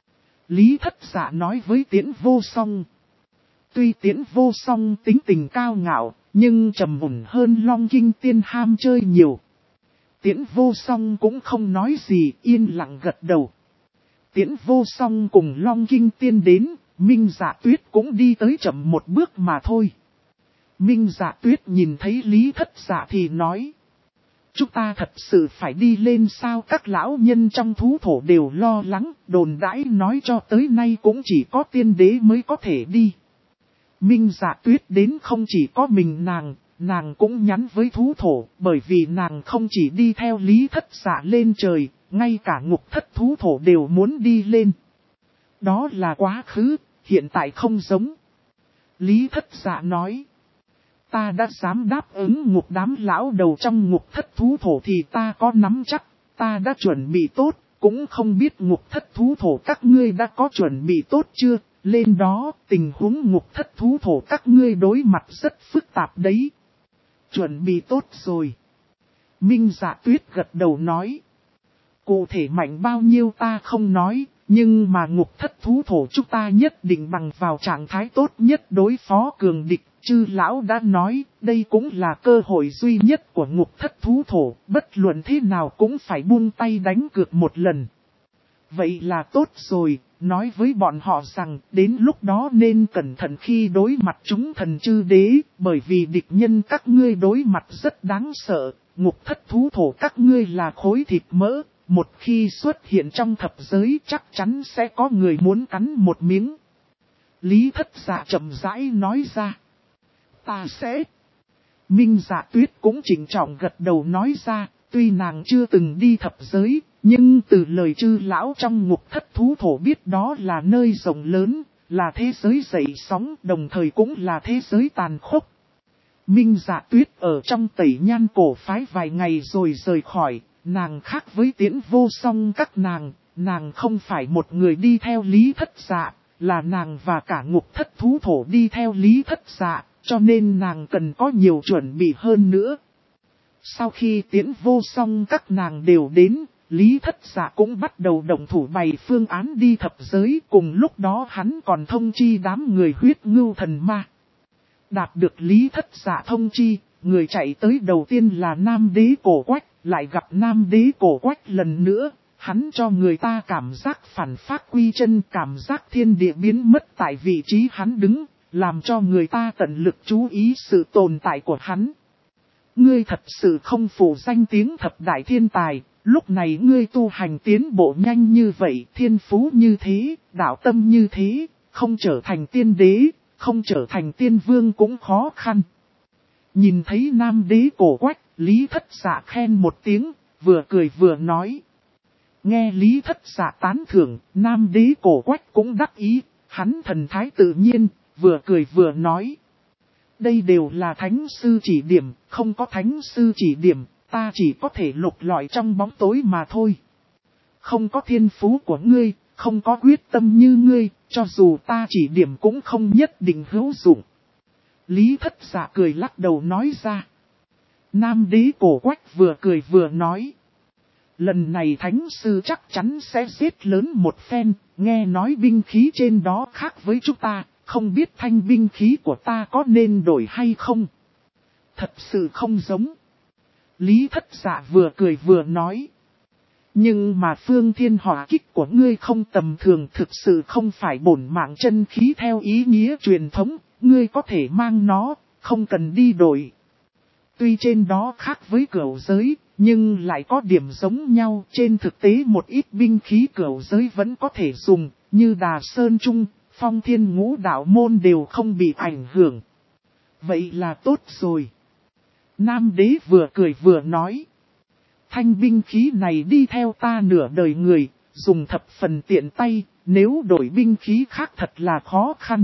A: Lý Thất Dạ nói với Tiễn Vô Song. Tuy Tiễn Vô Song tính tình cao ngạo, nhưng trầm ổn hơn Long Kinh Tiên ham chơi nhiều. Tiễn Vô Song cũng không nói gì, yên lặng gật đầu. Tiễn Vô Song cùng Long Kinh Tiên đến, Minh Dạ Tuyết cũng đi tới chậm một bước mà thôi. Minh Dạ Tuyết nhìn thấy Lý Thất Dạ thì nói. Chúng ta thật sự phải đi lên sao, các lão nhân trong thú thổ đều lo lắng, đồn đãi nói cho tới nay cũng chỉ có tiên đế mới có thể đi. Minh Dạ Tuyết đến không chỉ có mình nàng cũng nhắn với thú thổ, bởi vì nàng không chỉ đi theo Lý Thất Dạ lên trời, ngay cả ngục thất thú thổ đều muốn đi lên. Đó là quá khứ, hiện tại không giống. Lý Thất Dạ nói. Ta đã dám đáp ứng ngục đám lão đầu trong ngục thất thú thổ thì ta có nắm chắc, ta đã chuẩn bị tốt, cũng không biết ngục thất thú thổ các ngươi đã có chuẩn bị tốt chưa, lên đó tình huống ngục thất thú thổ các ngươi đối mặt rất phức tạp đấy. Chuẩn bị tốt rồi. Minh Dạ Tuyết gật đầu nói. Cụ thể mạnh bao nhiêu ta không nói, nhưng mà ngục thất thú thổ chúng ta nhất định bằng vào trạng thái tốt nhất đối phó cường địch. Chư lão đã nói, đây cũng là cơ hội duy nhất của ngục thất thú thổ, bất luận thế nào cũng phải buông tay đánh cược một lần. Vậy là tốt rồi, nói với bọn họ rằng, đến lúc đó nên cẩn thận khi đối mặt chúng thần chư đế, bởi vì địch nhân các ngươi đối mặt rất đáng sợ, ngục thất thú thổ các ngươi là khối thịt mỡ, một khi xuất hiện trong thập giới chắc chắn sẽ có người muốn cắn một miếng. Lý Thất Dạ chậm rãi nói ra. Ta sẽ. Minh Dạ Tuyết cũng chỉnh trọng gật đầu nói ra, tuy nàng chưa từng đi thập giới, nhưng từ lời chư lão trong ngục thất thú thổ biết đó là nơi rộng lớn, là thế giới dậy sóng, đồng thời cũng là thế giới tàn khốc. Minh Dạ Tuyết ở trong Tẩy Nhan cổ phái vài ngày rồi rời khỏi, nàng khác với Tiễn Vô Song các nàng không phải một người đi theo Lý Thất Dạ, là nàng và cả ngục thất thú thổ đi theo Lý Thất Dạ. Cho nên nàng cần có nhiều chuẩn bị hơn nữa. Sau khi Tiễn Vô Song các nàng đều đến, Lý Thất Dạ cũng bắt đầu động thủ bày phương án đi thập giới. Cùng lúc đó hắn còn thông chi đám người huyết ngưu thần ma. Đạt được Lý Thất Dạ thông chi, người chạy tới đầu tiên là Nam Đế Cổ Quách, lại gặp Nam Đế Cổ Quách lần nữa. Hắn cho người ta cảm giác phản phát quy chân, cảm giác thiên địa biến mất tại vị trí hắn đứng. Làm cho người ta tận lực chú ý sự tồn tại của hắn. Ngươi thật sự không phủ danh tiếng thập đại thiên tài, Lúc này ngươi tu hành tiến bộ nhanh như vậy, thiên phú như thế, đạo tâm như thế, không trở thành tiên đế, không trở thành tiên vương cũng khó khăn. Nhìn thấy nam đế Cổ Quách, Lý Thất Dạ khen một tiếng, vừa cười vừa nói. Nghe Lý Thất Dạ tán thưởng, nam đế Cổ Quách cũng đắc ý, hắn thần thái tự nhiên, vừa cười vừa nói. Đây đều là thánh sư chỉ điểm, không có thánh sư chỉ điểm, ta chỉ có thể lục lọi trong bóng tối mà thôi. Không có thiên phú của ngươi, không có quyết tâm như ngươi, cho dù ta chỉ điểm cũng không nhất định hữu dụng. Lý Thất Dạ cười lắc đầu nói ra. Nam đế Cổ Quách vừa cười vừa nói. Lần này thánh sư chắc chắn sẽ giết lớn một phen, nghe nói binh khí trên đó khác với chúng ta, không biết thanh binh khí của ta có nên đổi hay không. Thật sự không giống. Lý Thất Dạ vừa cười vừa nói. Nhưng mà phương thiên hỏa kích của ngươi không tầm thường, thực sự không phải bổn mạng chân khí theo ý nghĩa truyền thống, ngươi có thể mang nó, không cần đi đổi. Tuy trên đó khác với cửu giới, nhưng lại có điểm giống nhau, trên thực tế một ít binh khí cửu giới vẫn có thể dùng, như Đà Sơn Trung, Phong Thiên Ngũ Đạo Môn đều không bị ảnh hưởng. Vậy là tốt rồi. Nam đế vừa cười vừa nói. Thanh binh khí này đi theo ta nửa đời người, dùng thập phần tiện tay, nếu đổi binh khí khác thật là khó khăn.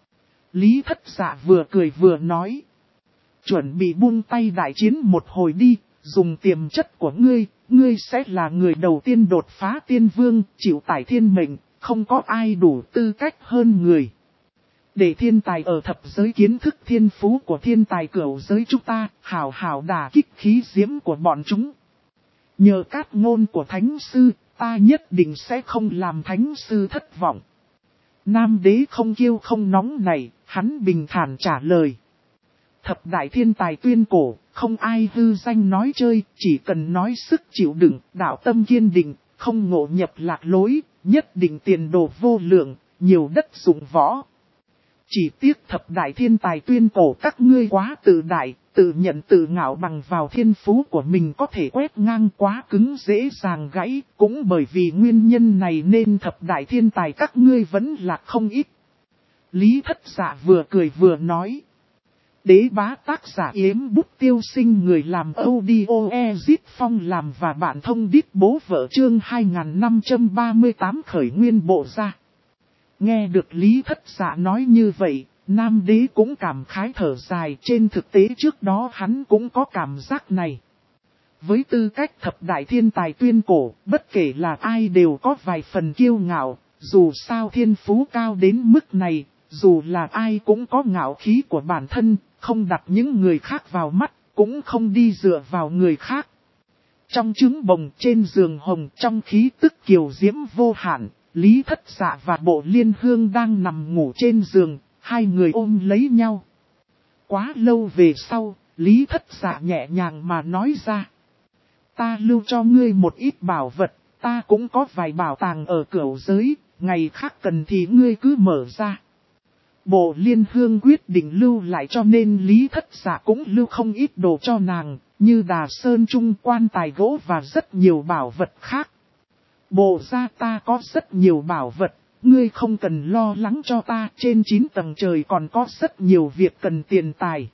A: Lý Thất Dạ vừa cười vừa nói. Chuẩn bị buông tay đại chiến một hồi đi, dùng tiềm chất của ngươi, ngươi sẽ là người đầu tiên đột phá tiên vương, chịu tải thiên mệnh, không có ai đủ tư cách hơn người. Để thiên tài ở thập giới kiến thức thiên phú của thiên tài cửu giới chúng ta, hào hào đả kích khí diễm của bọn chúng. Nhờ cát ngôn của thánh sư, ta nhất định sẽ không làm thánh sư thất vọng. Nam đế không kiêu không nóng này, hắn bình thản trả lời. Thập đại thiên tài tuyên cổ, không ai hư danh nói chơi, chỉ cần nói sức chịu đựng, đạo tâm kiên định, không ngộ nhập lạc lối, nhất định tiền đồ vô lượng, nhiều đất dụng võ. Chỉ tiếc thập đại thiên tài tuyên cổ các ngươi quá tự đại, tự nhận tự ngạo bằng vào thiên phú của mình có thể quét ngang quá cứng dễ dàng gãy, cũng bởi vì nguyên nhân này nên thập đại thiên tài các ngươi vẫn là không ít. Lý Thất Dạ vừa cười vừa nói. Đế bá tác giả Yếm Bút Tiêu Sinh người làm audio Ezit Phong làm và bạn thông đít bố vợ chương 2538 khởi nguyên bộ ra. Nghe được Lý Thất Dạ nói như vậy, Nam đế cũng cảm khái thở dài, trên thực tế trước đó hắn cũng có cảm giác này. Với tư cách thập đại thiên tài tuyên cổ, bất kể là ai đều có vài phần kiêu ngạo, dù sao thiên phú cao đến mức này, dù là ai cũng có ngạo khí của bản thân, không đặt những người khác vào mắt, cũng không đi dựa vào người khác. Trong trứng bồng trên giường hồng trong khí tức kiều diễm vô hạn, Lý Thất Dạ và Bộ Liên Hương đang nằm ngủ trên giường, hai người ôm lấy nhau. Quá lâu về sau, Lý Thất Dạ nhẹ nhàng mà nói ra. Ta lưu cho ngươi một ít bảo vật, ta cũng có vài bảo tàng ở cửu giới, ngày khác cần thì ngươi cứ mở ra. Bộ Liên Hương quyết định lưu lại cho nên Lý Thất Dạ cũng lưu không ít đồ cho nàng, như Đà Sơn Trung quan tài gỗ và rất nhiều bảo vật khác. Bộ ra ta có rất nhiều bảo vật, ngươi không cần lo lắng cho ta, trên 9 tầng trời còn có rất nhiều việc cần tiền tài.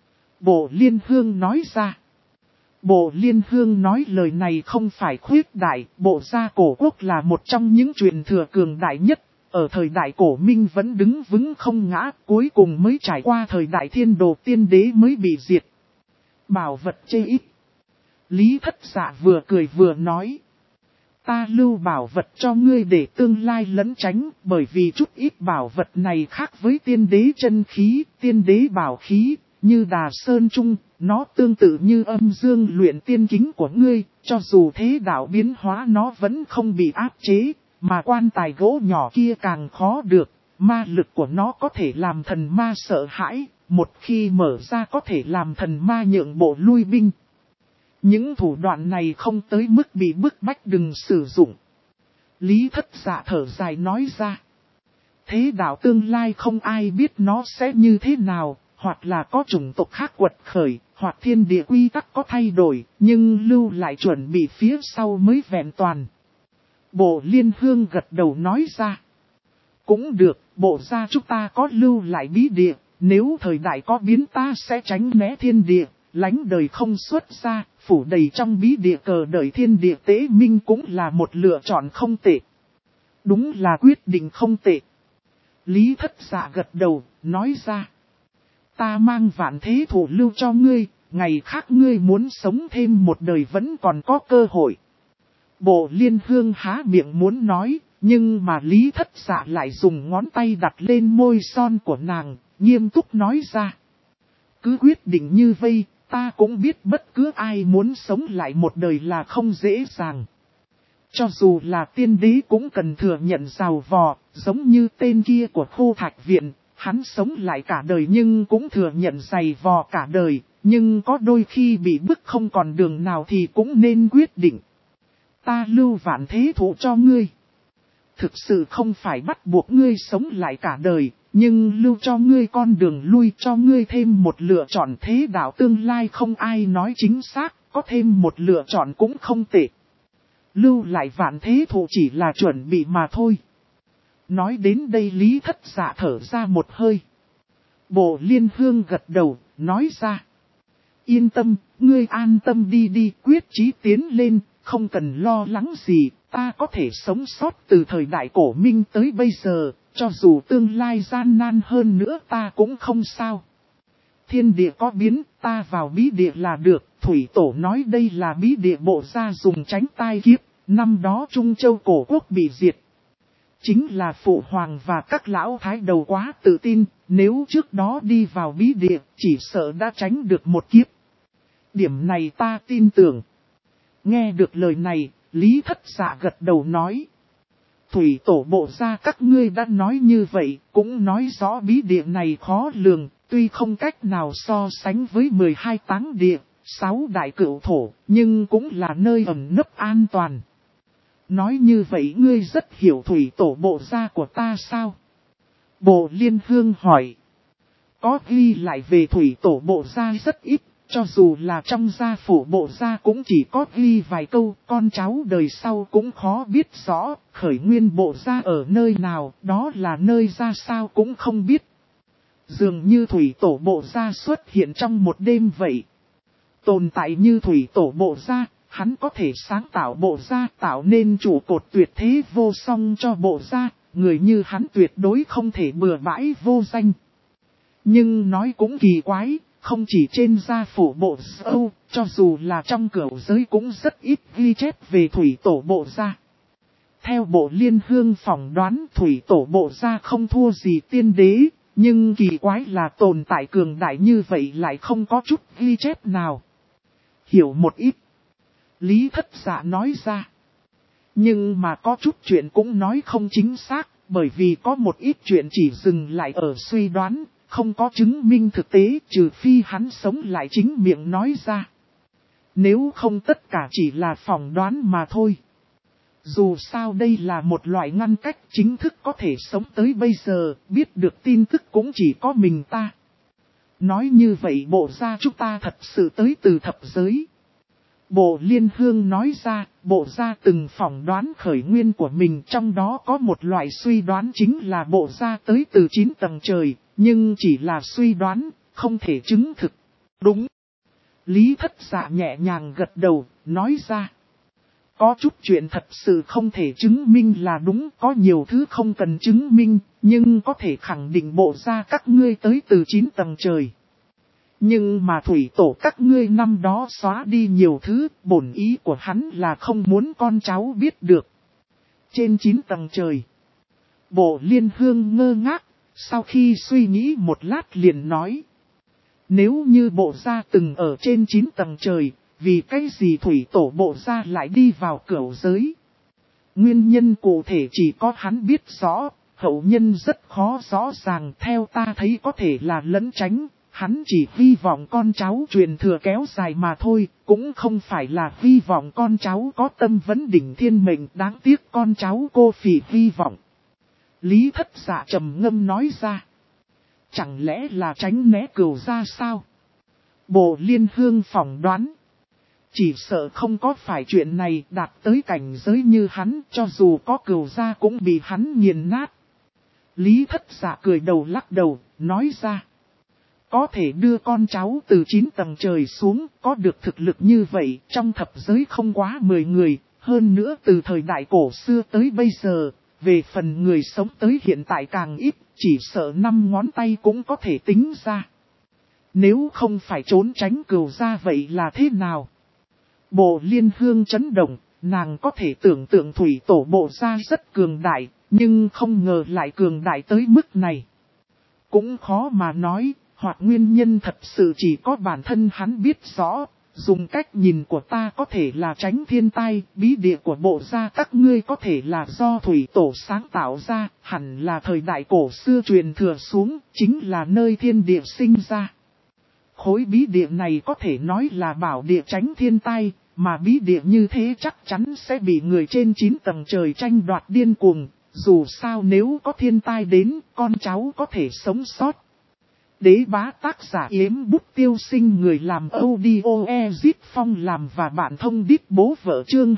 A: Bộ Liên Hương nói ra. Bộ Liên Hương nói lời này không phải khuyết đại, bộ gia cổ quốc là một trong những truyền thừa cường đại nhất. Ở thời đại cổ minh vẫn đứng vững không ngã, cuối cùng mới trải qua thời đại thiên đồ tiên đế mới bị diệt. Bảo vật chê ít. Lý Thất Dạ vừa cười vừa nói. Ta lưu bảo vật cho ngươi để tương lai lẫn tránh, bởi vì chút ít bảo vật này khác với tiên đế chân khí, tiên đế bảo khí, như Đà Sơn Trung, nó tương tự như âm dương luyện tiên kính của ngươi, cho dù thế đạo biến hóa nó vẫn không bị áp chế. Mà quan tài gỗ nhỏ kia càng khó được, ma lực của nó có thể làm thần ma sợ hãi, một khi mở ra có thể làm thần ma nhượng bộ lui binh. Những thủ đoạn này không tới mức bị bức bách đừng sử dụng. Lý Thất Dạ thở dài nói ra. Thế đạo tương lai không ai biết nó sẽ như thế nào, hoặc là có chủng tộc khác quật khởi, hoặc thiên địa quy tắc có thay đổi, nhưng lưu lại chuẩn bị phía sau mới vẹn toàn. Bộ Liên Hương gật đầu nói ra. Cũng được, bộ gia chúng ta có lưu lại bí địa, nếu thời đại có biến ta sẽ tránh né thiên địa, lánh đời không xuất ra, phủ đầy trong bí địa cờ đợi thiên địa tế minh cũng là một lựa chọn không tệ. Đúng là quyết định không tệ. Lý Thất Dạ gật đầu, nói ra. Ta mang vạn thế thủ lưu cho ngươi, ngày khác ngươi muốn sống thêm một đời vẫn còn có cơ hội. Bộ Liên Hương há miệng muốn nói, nhưng mà Lý Thất Dạ lại dùng ngón tay đặt lên môi son của nàng, nghiêm túc nói ra. Cứ quyết định như vây, ta cũng biết bất cứ ai muốn sống lại một đời là không dễ dàng. Cho dù là tiên đế cũng cần thừa nhận rào vò, giống như tên kia của Khô Thạch Viện, hắn sống lại cả đời nhưng cũng thừa nhận dày vò cả đời, nhưng có đôi khi bị bức không còn đường nào thì cũng nên quyết định. Ta lưu vạn thế thủ cho ngươi. Thực sự không phải bắt buộc ngươi sống lại cả đời, nhưng lưu cho ngươi con đường lui, cho ngươi thêm một lựa chọn. Thế đạo tương lai không ai nói chính xác, có thêm một lựa chọn cũng không tệ. Lưu lại vạn thế thủ chỉ là chuẩn bị mà thôi. Nói đến đây Lý Thất Dạ thở ra một hơi. Bộ Liên Hương gật đầu, nói ra. Yên tâm, ngươi an tâm đi đi, quyết chí tiến lên, không cần lo lắng gì, ta có thể sống sót từ thời đại cổ minh tới bây giờ, cho dù tương lai gian nan hơn nữa ta cũng không sao. Thiên địa có biến, ta vào bí địa là được, Thủy Tổ nói đây là bí địa bộ gia dùng tránh tai kiếp, năm đó Trung Châu cổ quốc bị diệt. Chính là Phụ Hoàng và các lão thái đầu quá tự tin, nếu trước đó đi vào bí địa, chỉ sợ đã tránh được một kiếp. Điểm này ta tin tưởng. Nghe được lời này, Lý Thất Dạ gật đầu nói. Thủy Tổ bộ gia các ngươi đã nói như vậy, cũng nói rõ bí địa này khó lường, tuy không cách nào so sánh với 12 táng địa, 6 đại cửu thổ, nhưng cũng là nơi ẩn nấp an toàn. Nói như vậy ngươi rất hiểu Thủy Tổ bộ gia của ta sao? Bộ Liên Hương hỏi. Có ghi lại về Thủy Tổ bộ gia rất ít, cho dù là trong gia phủ bộ gia cũng chỉ có ghi vài câu, con cháu đời sau cũng khó biết rõ, khởi nguyên bộ gia ở nơi nào, đó là nơi ra sao cũng không biết. Dường như Thủy Tổ bộ gia xuất hiện trong một đêm vậy. Tồn tại như Thủy Tổ bộ gia, hắn có thể sáng tạo bộ gia, tạo nên trụ cột tuyệt thế vô song cho bộ gia, người như hắn tuyệt đối không thể bừa bãi vô danh. Nhưng nói cũng kỳ quái, không chỉ trên gia phủ bộ Âu, cho dù là trong cửu giới cũng rất ít ghi chép về Thủy Tổ bộ gia. Theo bộ Liên Hương phỏng đoán Thủy Tổ bộ gia không thua gì tiên đế, nhưng kỳ quái là tồn tại cường đại như vậy lại không có chút ghi chép nào. Hiểu một ít. Lý Thất Dạ nói ra. Nhưng mà có chút chuyện cũng nói không chính xác, bởi vì có một ít chuyện chỉ dừng lại ở suy đoán, không có chứng minh thực tế trừ phi hắn sống lại chính miệng nói ra. Nếu không tất cả chỉ là phỏng đoán mà thôi. Dù sao đây là một loại ngăn cách chính thức có thể sống tới bây giờ, biết được tin tức cũng chỉ có mình ta. Nói như vậy bộ gia chúng ta thật sự tới từ thập giới. Bộ Liên Hương nói ra, bộ gia từng phỏng đoán khởi nguyên của mình, trong đó có một loại suy đoán chính là bộ gia tới từ 9 tầng trời, nhưng chỉ là suy đoán, không thể chứng thực. Đúng. Lý Thất Dạ nhẹ nhàng gật đầu, nói ra. Có chút chuyện thật sự không thể chứng minh là đúng, có nhiều thứ không cần chứng minh, nhưng có thể khẳng định bộ gia các ngươi tới từ 9 tầng trời. Nhưng mà Thủy Tổ các ngươi năm đó xóa đi nhiều thứ, bổn ý của hắn là không muốn con cháu biết được. Trên 9 tầng trời. Bộ Liên Hương ngơ ngác, sau khi suy nghĩ một lát liền nói. Nếu như bộ gia từng ở trên 9 tầng trời, vì cái gì Thủy Tổ bộ gia lại đi vào cửu giới? Nguyên nhân cụ thể chỉ có hắn biết rõ, hậu nhân rất khó rõ ràng, theo ta thấy có thể là lẫn tránh. Hắn chỉ hy vọng con cháu truyền thừa kéo dài mà thôi, cũng không phải là hy vọng con cháu có tâm vấn đỉnh thiên mệnh, đáng tiếc con cháu cô phỉ hy vọng. Lý Thất Dạ trầm ngâm nói ra. Chẳng lẽ là tránh né cửu gia sao? Bộ Liên Hương phỏng đoán. Chỉ sợ không có phải chuyện này đạt tới cảnh giới như hắn, cho dù có cừu gia cũng bị hắn nghiền nát. Lý Thất Dạ cười đầu lắc đầu, nói ra. Có thể đưa con cháu từ 9 tầng trời xuống, có được thực lực như vậy, trong thập giới không quá 10 người, hơn nữa từ thời đại cổ xưa tới bây giờ, về phần người sống tới hiện tại càng ít, chỉ sợ 5 ngón tay cũng có thể tính ra. Nếu không phải trốn tránh cừu gia vậy là thế nào? Bộ Liên Hương chấn động, nàng có thể tưởng tượng thủy tổ bộ gia rất cường đại, nhưng không ngờ lại cường đại tới mức này. Cũng khó mà nói, hoặc nguyên nhân thật sự chỉ có bản thân hắn biết rõ, dùng cách nhìn của ta có thể là tránh thiên tai, bí địa của bộ gia các ngươi có thể là do thủy tổ sáng tạo ra, hẳn là thời đại cổ xưa truyền thừa xuống, chính là nơi thiên địa sinh ra. Khối bí địa này có thể nói là bảo địa tránh thiên tai, mà bí địa như thế chắc chắn sẽ bị người trên 9 tầng trời tranh đoạt điên cuồng, dù sao nếu có thiên tai đến, con cháu có thể sống sót. Đế bá tác giả Yếm Bút Tiêu Sinh người làm audio Ezit Phong làm và bạn thông đít bố vợ chương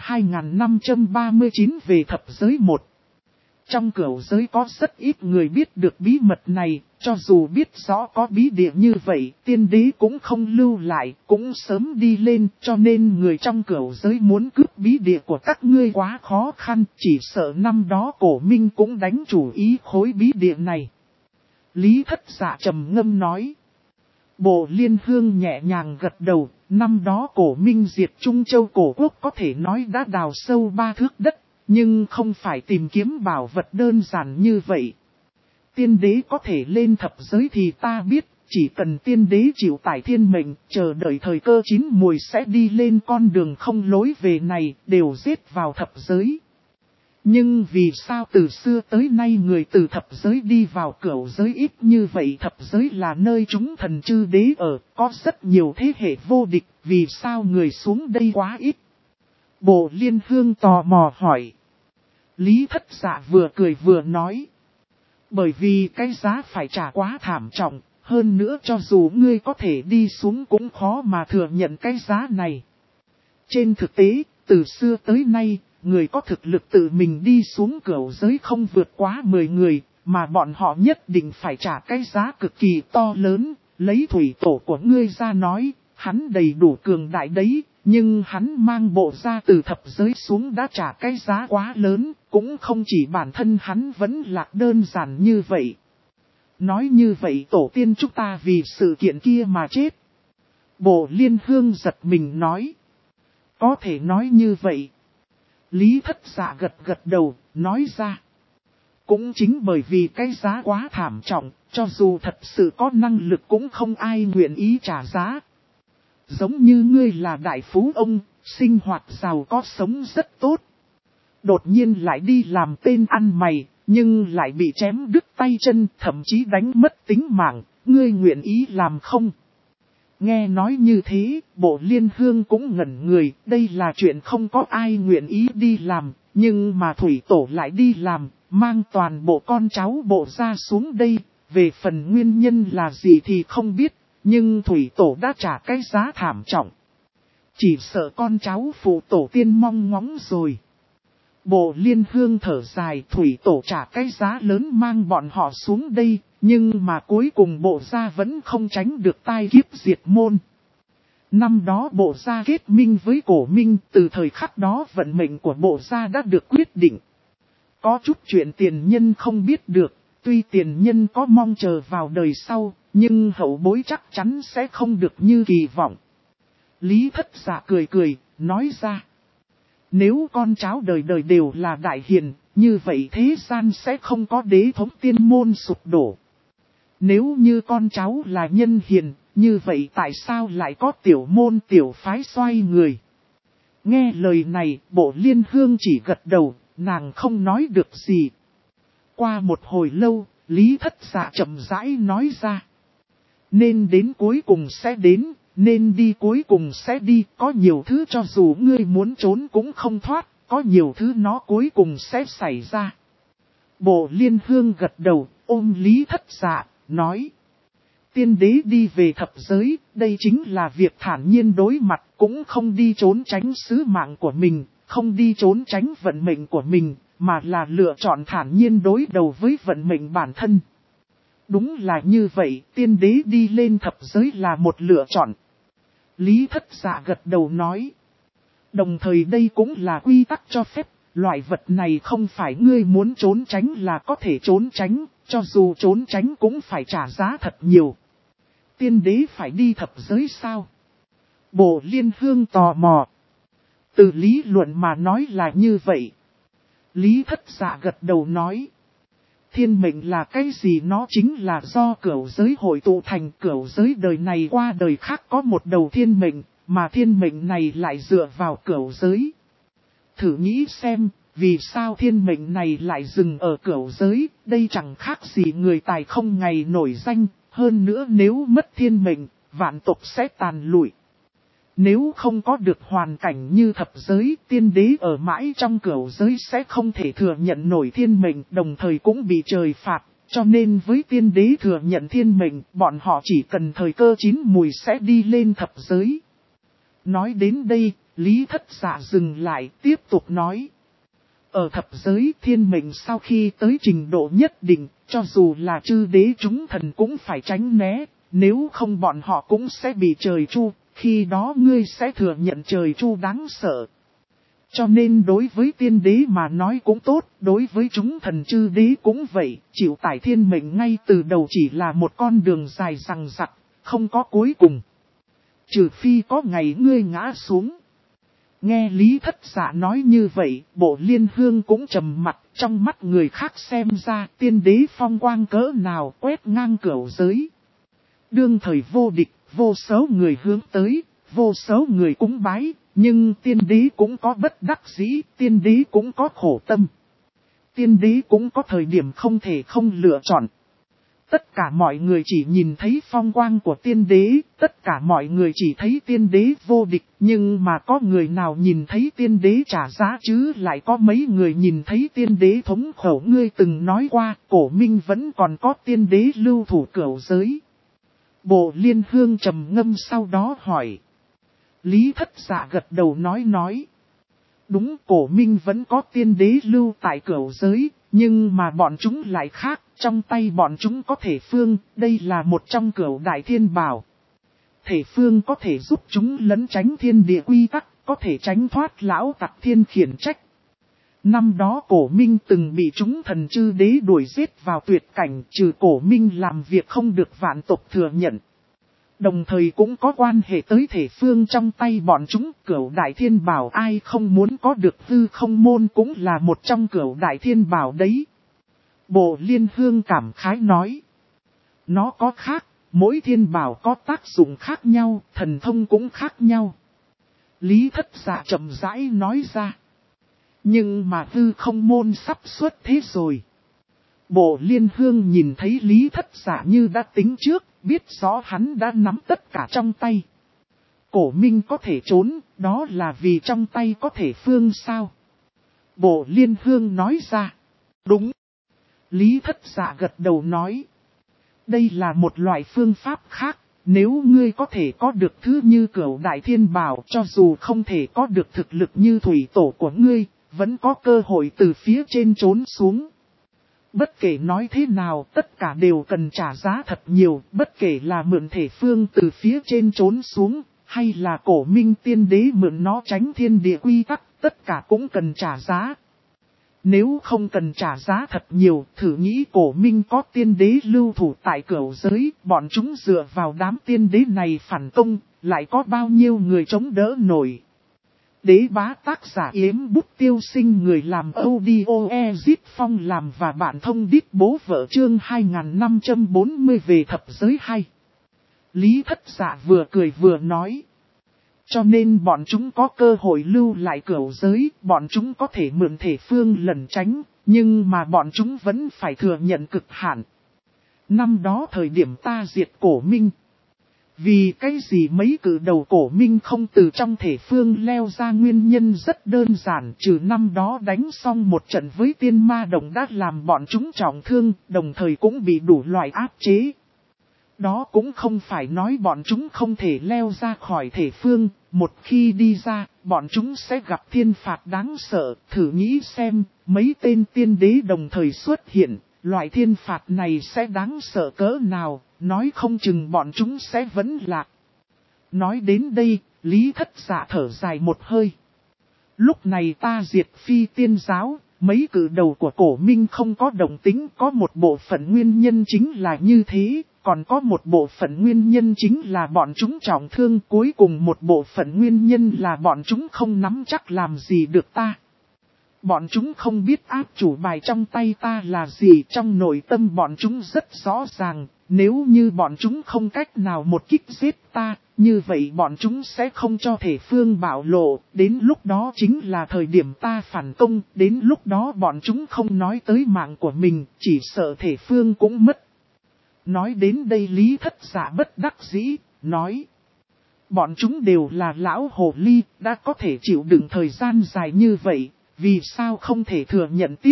A: 2539 về thập giới 1. Trong cửu giới có rất ít người biết được bí mật này, cho dù biết rõ có bí địa như vậy, tiên đế cũng không lưu lại, cũng sớm đi lên, cho nên người trong cửu giới muốn cướp bí địa của các ngươi quá khó khăn, chỉ sợ năm đó cổ minh cũng đánh chủ ý khối bí địa này. Lý Thất Dạ trầm ngâm nói. Bộ Liên Hương nhẹ nhàng gật đầu, năm đó cổ minh diệt Trung Châu cổ quốc có thể nói đã đào sâu 3 thước đất. Nhưng không phải tìm kiếm bảo vật đơn giản như vậy. Tiên đế có thể lên thập giới thì ta biết, chỉ cần tiên đế chịu tải thiên mệnh, chờ đợi thời cơ chín mùi sẽ đi lên con đường không lối về này, đều giết vào thập giới. Nhưng vì sao từ xưa tới nay người từ thập giới đi vào cửu giới ít như vậy? Thập giới là nơi chúng thần chư đế ở, có rất nhiều thế hệ vô địch, vì sao người xuống đây quá ít? Bộ Liên Hương tò mò hỏi. Lý Thất Dạ vừa cười vừa nói. Bởi vì cái giá phải trả quá thảm trọng, hơn nữa cho dù ngươi có thể đi xuống cũng khó mà thừa nhận cái giá này. Trên thực tế, từ xưa tới nay, người có thực lực tự mình đi xuống cửu giới không vượt quá 10 người, mà bọn họ nhất định phải trả cái giá cực kỳ to lớn, lấy thủy tổ của ngươi ra nói, hắn đầy đủ cường đại đấy. Nhưng hắn mang bộ ra từ thập giới xuống đã trả cái giá quá lớn, cũng không chỉ bản thân hắn vẫn lạc đơn giản như vậy. Nói như vậy tổ tiên chúng ta vì sự kiện kia mà chết. Bộ Liên Hương giật mình nói. Có thể nói như vậy. Lý Thất Dạ gật gật đầu, nói ra. Cũng chính bởi vì cái giá quá thảm trọng, cho dù thật sự có năng lực cũng không ai nguyện ý trả giá. Giống như ngươi là đại phú ông, sinh hoạt giàu có sống rất tốt. Đột nhiên lại đi làm tên ăn mày, nhưng lại bị chém đứt tay chân, thậm chí đánh mất tính mạng, ngươi nguyện ý làm không? Nghe nói như thế, bộ Liên Hương cũng ngẩn người, đây là chuyện không có ai nguyện ý đi làm, nhưng mà thủy tổ lại đi làm, mang toàn bộ con cháu bộ ra xuống đây, về phần nguyên nhân là gì thì không biết. Nhưng thủy tổ đã trả cái giá thảm trọng. Chỉ sợ con cháu phụ tổ tiên mong ngóng rồi. Bộ Liên Hương thở dài, thủy tổ trả cái giá lớn mang bọn họ xuống đây, nhưng mà cuối cùng bộ gia vẫn không tránh được tai kiếp diệt môn. Năm đó bộ gia kết minh với cổ minh, từ thời khắc đó vận mệnh của bộ gia đã được quyết định. Có chút chuyện tiền nhân không biết được, tuy tiền nhân có mong chờ vào đời sau, nhưng hậu bối chắc chắn sẽ không được như kỳ vọng. Lý Thất Dạ cười cười, nói ra. Nếu con cháu đời đời đều là đại hiền, như vậy thế gian sẽ không có đế thống tiên môn sụp đổ. Nếu như con cháu là nhân hiền, như vậy tại sao lại có tiểu môn tiểu phái xoay người? Nghe lời này, bộ Liên Hương chỉ gật đầu, nàng không nói được gì. Qua một hồi lâu, Lý Thất Dạ chậm rãi nói ra. Nên đến cuối cùng sẽ đến, nên đi cuối cùng sẽ đi, có nhiều thứ cho dù ngươi muốn trốn cũng không thoát, có nhiều thứ nó cuối cùng sẽ xảy ra. Bộ Liên Hương gật đầu, ôm Lý Thất Dạ, nói. Tiên đế đi về thập giới, đây chính là việc thản nhiên đối mặt, cũng không đi trốn tránh sứ mạng của mình, không đi trốn tránh vận mệnh của mình, mà là lựa chọn thản nhiên đối đầu với vận mệnh bản thân. Đúng là như vậy, tiên đế đi lên thập giới là một lựa chọn. Lý Thất Dạ gật đầu nói. Đồng thời đây cũng là quy tắc cho phép, loại vật này không phải ngươi muốn trốn tránh là có thể trốn tránh, cho dù trốn tránh cũng phải trả giá thật nhiều. Tiên đế phải đi thập giới sao? Bộ Liên Hương tò mò. Từ lý luận mà nói là như vậy. Lý Thất Dạ gật đầu nói. Thiên mệnh là cái gì? Nó chính là do cửu giới hội tụ thành, cửu giới đời này qua đời khác có một đầu thiên mệnh, mà thiên mệnh này lại dựa vào cửu giới. Thử nghĩ xem, vì sao thiên mệnh này lại dừng ở cửu giới, đây chẳng khác gì người tài không ngày nổi danh, hơn nữa nếu mất thiên mệnh, vạn tộc sẽ tàn lụi. Nếu không có được hoàn cảnh như thập giới, tiên đế ở mãi trong cửu giới sẽ không thể thừa nhận nổi thiên mệnh, đồng thời cũng bị trời phạt, cho nên với tiên đế thừa nhận thiên mệnh, bọn họ chỉ cần thời cơ chín mùi sẽ đi lên thập giới. Nói đến đây, Lý Thất Dạ dừng lại, tiếp tục nói. Ở thập giới thiên mệnh sau khi tới trình độ nhất định, cho dù là chư đế chúng thần cũng phải tránh né, nếu không bọn họ cũng sẽ bị trời tru. Khi đó ngươi sẽ thừa nhận trời tru đáng sợ. Cho nên đối với tiên đế mà nói cũng tốt, đối với chúng thần chư đế cũng vậy, chịu tải thiên mệnh ngay từ đầu chỉ là một con đường dài rằng rặc, không có cuối cùng. Trừ phi có ngày ngươi ngã xuống. Nghe Lý Thất Dạ nói như vậy, Bộ Liên Hương cũng trầm mặt, trong mắt người khác xem ra tiên đế phong quang cỡ nào quét ngang cửu giới. Đương thời vô địch. Vô số người hướng tới, vô số người cúng bái, nhưng tiên đế cũng có bất đắc dĩ, tiên đế cũng có khổ tâm. Tiên đế cũng có thời điểm không thể không lựa chọn. Tất cả mọi người chỉ nhìn thấy phong quang của tiên đế, tất cả mọi người chỉ thấy tiên đế vô địch, nhưng mà có người nào nhìn thấy tiên đế trả giá chứ lại có mấy người nhìn thấy tiên đế thống khổ. Ngươi từng nói qua, Cổ Minh vẫn còn có tiên đế lưu thủ cửu giới. Bộ Liên Hương trầm ngâm sau đó hỏi. Lý Thất Dạ gật đầu nói. Đúng, Cổ Minh vẫn có tiên đế lưu tại cửu giới, nhưng mà bọn chúng lại khác, trong tay bọn chúng có thể phương, đây là một trong cửu đại thiên bảo. Thể phương có thể giúp chúng lấn tránh thiên địa quy tắc, có thể tránh thoát lão tặc thiên khiển trách. Năm đó Cổ Minh từng bị chúng thần chư đế đuổi giết vào tuyệt cảnh, trừ Cổ Minh làm việc không được vạn tộc thừa nhận. Đồng thời cũng có quan hệ tới thể phương trong tay bọn chúng, cửu đại thiên bảo ai không muốn có được, hư không môn cũng là một trong cửu đại thiên bảo đấy. Bộ Liên Hương cảm khái nói. Nó có khác, mỗi thiên bảo có tác dụng khác nhau, thần thông cũng khác nhau. Lý Thất Dạ chậm rãi nói ra. Nhưng mà hư không môn sắp xuất thế rồi. Bộ Liên Hương nhìn thấy Lý Thất Dạ như đã tính trước, biết rõ hắn đã nắm tất cả trong tay. Cổ Minh có thể trốn, đó là vì trong tay có thể phương sao? Bộ Liên Hương nói ra. Đúng. Lý Thất Dạ gật đầu nói. Đây là một loại phương pháp khác, nếu ngươi có thể có được thứ như cửu đại thiên bảo, cho dù không thể có được thực lực như thủy tổ của ngươi, vẫn có cơ hội từ phía trên trốn xuống. Bất kể nói thế nào, tất cả đều cần trả giá thật nhiều, bất kể là mượn thể phương từ phía trên trốn xuống, hay là Cổ Minh tiên đế mượn nó tránh thiên địa quy tắc, tất cả cũng cần trả giá. Nếu không cần trả giá thật nhiều, thử nghĩ Cổ Minh có tiên đế lưu thủ tại cửu giới, bọn chúng dựa vào đám tiên đế này phản công, lại có bao nhiêu người chống đỡ nổi. Đế bá tác giả Yếm Bút Tiêu Sinh, người làm audio Ezit Phong làm và bạn thông đít bố vợ chương 2540 về thập giới hay. Lý Thất Dạ vừa cười vừa nói. Cho nên bọn chúng có cơ hội lưu lại cửu giới, bọn chúng có thể mượn thể phương lẩn tránh, nhưng mà bọn chúng vẫn phải thừa nhận cực hạn. Năm đó thời điểm ta diệt Cổ Minh. Vì cái gì mấy cử đầu Cổ Minh không từ trong thể phương leo ra, nguyên nhân rất đơn giản, trừ năm đó đánh xong một trận với tiên ma đồng đã làm bọn chúng trọng thương, đồng thời cũng bị đủ loại áp chế. Đó cũng không phải nói bọn chúng không thể leo ra khỏi thể phương, một khi đi ra, bọn chúng sẽ gặp thiên phạt đáng sợ. Thử nghĩ xem, mấy tên tiên đế đồng thời xuất hiện, loại thiên phạt này sẽ đáng sợ cỡ nào, nói không chừng bọn chúng sẽ vẫn lạc. Nói đến đây, Lý Thất Dạ thở dài một hơi. Lúc này ta diệt Phi Tiên giáo, mấy cử đầu của Cổ Minh không có động tính, có một bộ phận nguyên nhân chính là như thế, còn có một bộ phận nguyên nhân chính là bọn chúng trọng thương, cuối cùng một bộ phận nguyên nhân là bọn chúng không nắm chắc làm gì được ta. Bọn chúng không biết áp chủ bài trong tay ta là gì, trong nội tâm bọn chúng rất rõ ràng, nếu như bọn chúng không cách nào một kích giết ta, như vậy bọn chúng sẽ không cho thể phương bạo lộ, đến lúc đó chính là thời điểm ta phản công, đến lúc đó bọn chúng không nói tới mạng của mình, chỉ sợ thể phương cũng mất. Nói đến đây Lý Thất Dạ bất đắc dĩ, nói. Bọn chúng đều là lão hồ ly, đã có thể chịu đựng thời gian dài như vậy, vì sao không thể thừa nhận tiếp.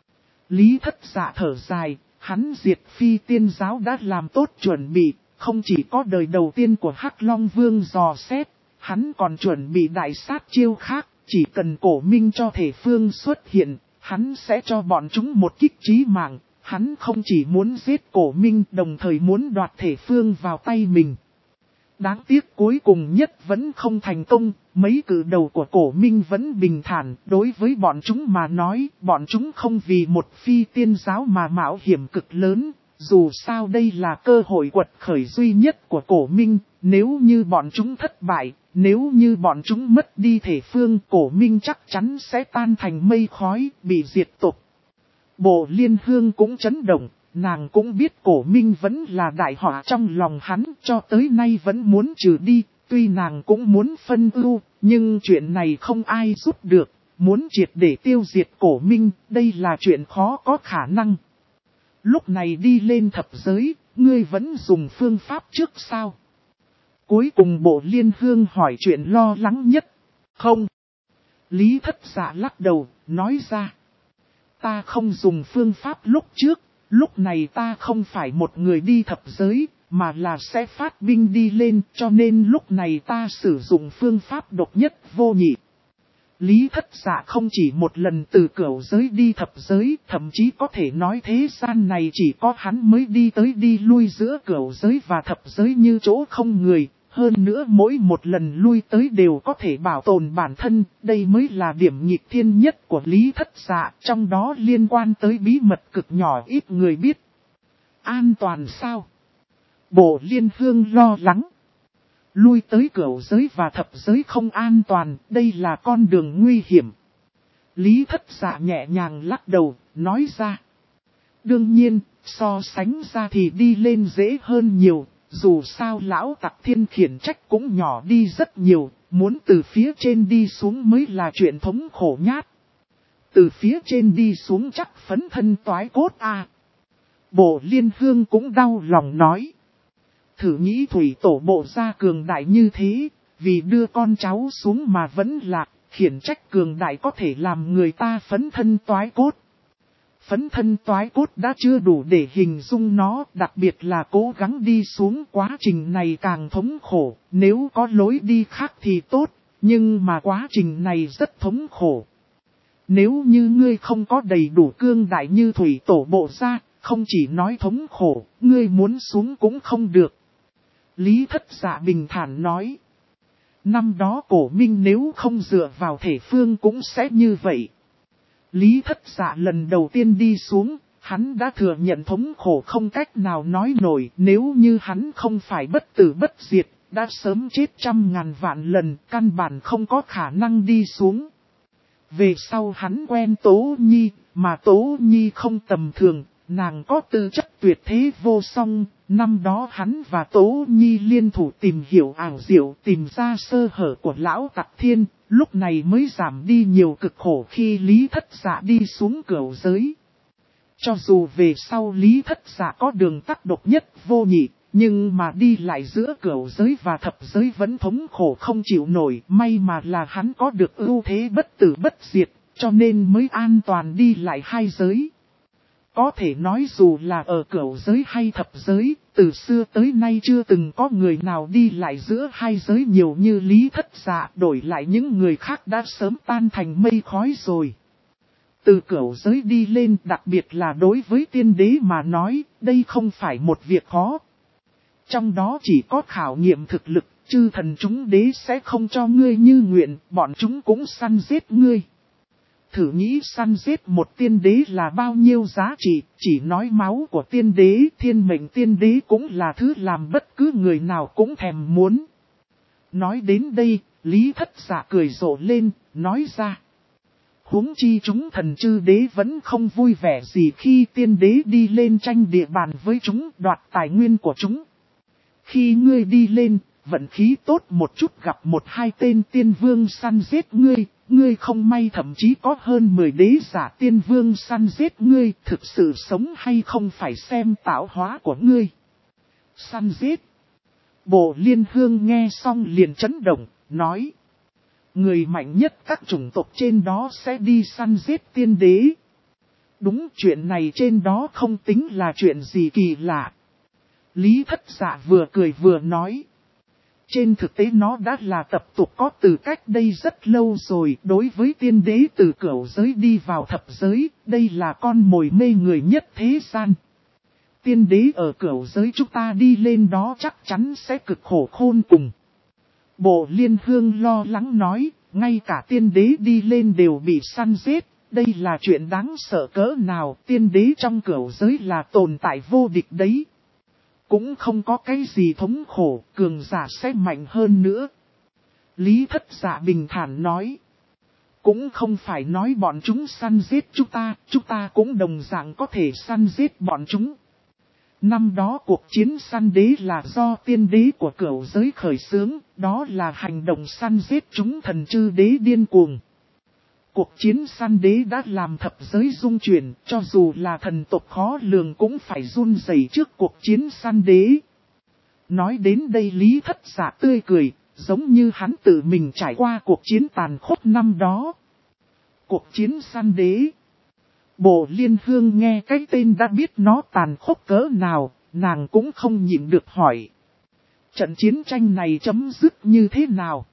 A: Lý Thất Dạ thở dài, hắn diệt Phi Tiên giáo đã làm tốt chuẩn bị, không chỉ có đời đầu tiên của Hắc Long Vương dò xét, hắn còn chuẩn bị đại sát chiêu khác, chỉ cần Cổ Minh cho thể phương xuất hiện, hắn sẽ cho bọn chúng một kích chí mạng, hắn không chỉ muốn giết Cổ Minh đồng thời muốn đoạt thể phương vào tay mình. Đáng tiếc cuối cùng nhất vẫn không thành công, mấy cử đầu của Cổ Minh vẫn bình thản, đối với bọn chúng mà nói, bọn chúng không vì một Phi Tiên giáo mà mạo hiểm cực lớn, dù sao đây là cơ hội quật khởi duy nhất của Cổ Minh, nếu như bọn chúng thất bại, nếu như bọn chúng mất đi thể phương, Cổ Minh chắc chắn sẽ tan thành mây khói, bị diệt tộc. Bộ Liên Hương cũng chấn động. Nàng cũng biết Cổ Minh vẫn là đại họa trong lòng hắn, cho tới nay vẫn muốn trừ đi, tuy nàng cũng muốn phân ưu, nhưng chuyện này không ai giúp được, muốn triệt để tiêu diệt Cổ Minh, đây là chuyện khó có khả năng. Lúc này đi lên thập giới, ngươi vẫn dùng phương pháp trước sao? Cuối cùng Bộ Liên Hương hỏi chuyện lo lắng nhất. Không. Lý Thất Dạ lắc đầu, nói ra. Ta không dùng phương pháp lúc trước. Lúc này ta không phải một người đi thập giới, mà là sẽ phát binh đi lên, cho nên lúc này ta sử dụng phương pháp độc nhất vô nhị. Lý Thất Dạ không chỉ một lần từ cửu giới đi thập giới, thậm chí có thể nói thế gian này chỉ có hắn mới đi tới đi lui giữa cửu giới và thập giới như chỗ không người. Hơn nữa mỗi một lần lui tới đều có thể bảo tồn bản thân, đây mới là điểm nghịch thiên nhất của Lý Thất Dạ, trong đó liên quan tới bí mật cực nhỏ ít người biết. An toàn sao? Bộ Liên Hương lo lắng. Lui tới cửu giới và thập giới không an toàn, đây là con đường nguy hiểm. Lý Thất Dạ nhẹ nhàng lắc đầu, nói ra. Đương nhiên, so sánh ra thì đi lên dễ hơn nhiều. Dù sao lão tặc thiên khiển trách cũng nhỏ đi rất nhiều, muốn từ phía trên đi xuống mới là chuyện thống khổ nhát. Từ phía trên đi xuống chắc phấn thân toái cốt à. Bộ Liên Hương cũng đau lòng nói. Thử nghĩ thủy tổ bộ ra cường đại như thế, vì đưa con cháu xuống mà vẫn lạc, khiển trách cường đại có thể làm người ta phấn thân toái cốt. Phấn thân toái cốt đã chưa đủ để hình dung nó, đặc biệt là cố gắng đi xuống quá trình này càng thống khổ, nếu có lối đi khác thì tốt, nhưng mà quá trình này rất thống khổ. Nếu như ngươi không có đầy đủ cương đại như thủy tổ bộ ra, không chỉ nói thống khổ, ngươi muốn xuống cũng không được. Lý Thất Dạ bình thản nói. Năm đó Cổ Minh nếu không dựa vào thể phương cũng sẽ như vậy. Lý Thất Dạ lần đầu tiên đi xuống, hắn đã thừa nhận thống khổ không cách nào nói nổi, nếu như hắn không phải bất tử bất diệt, đã sớm chết trăm ngàn vạn lần, căn bản không có khả năng đi xuống. Về sau hắn quen Tố Nhi, mà Tố Nhi không tầm thường, nàng có tư chất tuyệt thế vô song, năm đó hắn và Tố Nhi liên thủ tìm hiểu ảo diệu, tìm ra sơ hở của lão tặc thiên. Lúc này mới giảm đi nhiều cực khổ khi Lý Thất Dạ đi xuống cửu giới. Cho dù về sau Lý Thất Dạ có đường tắc độc nhất vô nhị, nhưng mà đi lại giữa cửu giới và thập giới vẫn thống khổ không chịu nổi. May mà là hắn có được ưu thế bất tử bất diệt, cho nên mới an toàn đi lại hai giới. Có thể nói dù là ở cửu giới hay thập giới, từ xưa tới nay chưa từng có người nào đi lại giữa hai giới nhiều như Lý Thất Dạ, đổi lại những người khác đã sớm tan thành mây khói rồi. Từ cửu giới đi lên, đặc biệt là đối với tiên đế mà nói, đây không phải một việc khó. Trong đó chỉ có khảo nghiệm thực lực, chư thần chúng đế sẽ không cho ngươi như nguyện, bọn chúng cũng săn giết ngươi. Thử nghĩ săn giết một tiên đế là bao nhiêu giá trị, chỉ nói máu của tiên đế, thiên mệnh tiên đế cũng là thứ làm bất cứ người nào cũng thèm muốn. Nói đến đây, Lý Thất Dạ cười rộ lên, nói ra. Huống chi chúng thần chư đế vẫn không vui vẻ gì khi tiên đế đi lên tranh địa bàn với chúng, đoạt tài nguyên của chúng. Khi ngươi đi lên, vận khí tốt một chút gặp một hai tên tiên vương săn giết ngươi, ngươi không may thậm chí có hơn 10 đế giả tiên vương săn giết ngươi, thực sự sống hay không phải xem tạo hóa của ngươi. Săn giết. Bộ Liên Hương nghe xong liền chấn động, nói. Người mạnh nhất các chủng tộc trên đó sẽ đi săn giết tiên đế. Đúng, chuyện này trên đó không tính là chuyện gì kỳ lạ. Lý Thất Dạ vừa cười vừa nói. Trên thực tế nó đã là tập tục có từ cách đây rất lâu rồi. Đối với tiên đế từ cửu giới đi vào thập giới, đây là con mồi mê người nhất thế gian. Tiên đế ở cửu giới chúng ta đi lên đó chắc chắn sẽ cực khổ khôn cùng. Bộ Liên Hương lo lắng nói, ngay cả tiên đế đi lên đều bị săn giết. Đây là chuyện đáng sợ cỡ nào, tiên đế trong cửu giới là tồn tại vô địch đấy. Cũng không có cái gì thống khổ, cường giả sẽ mạnh hơn nữa. Lý Thất Dạ bình thản nói. Cũng không phải nói bọn chúng săn giết chúng ta cũng đồng dạng có thể săn giết bọn chúng. Năm đó cuộc chiến săn đế là do tiên đế của cửu giới khởi xướng, đó là hành động săn giết chúng thần chư đế điên cuồng. Cuộc chiến săn đế đã làm thập giới rung chuyển, cho dù là thần tộc khó lường cũng phải run rẩy trước cuộc chiến săn đế. Nói đến đây Lý Thất Dạ tươi cười, giống như hắn tự mình trải qua cuộc chiến tàn khốc năm đó. Cuộc chiến săn đế. Bộ Liên Hương nghe cái tên đã biết nó tàn khốc cỡ nào, nàng cũng không nhịn được hỏi. Trận chiến tranh này chấm dứt như thế nào?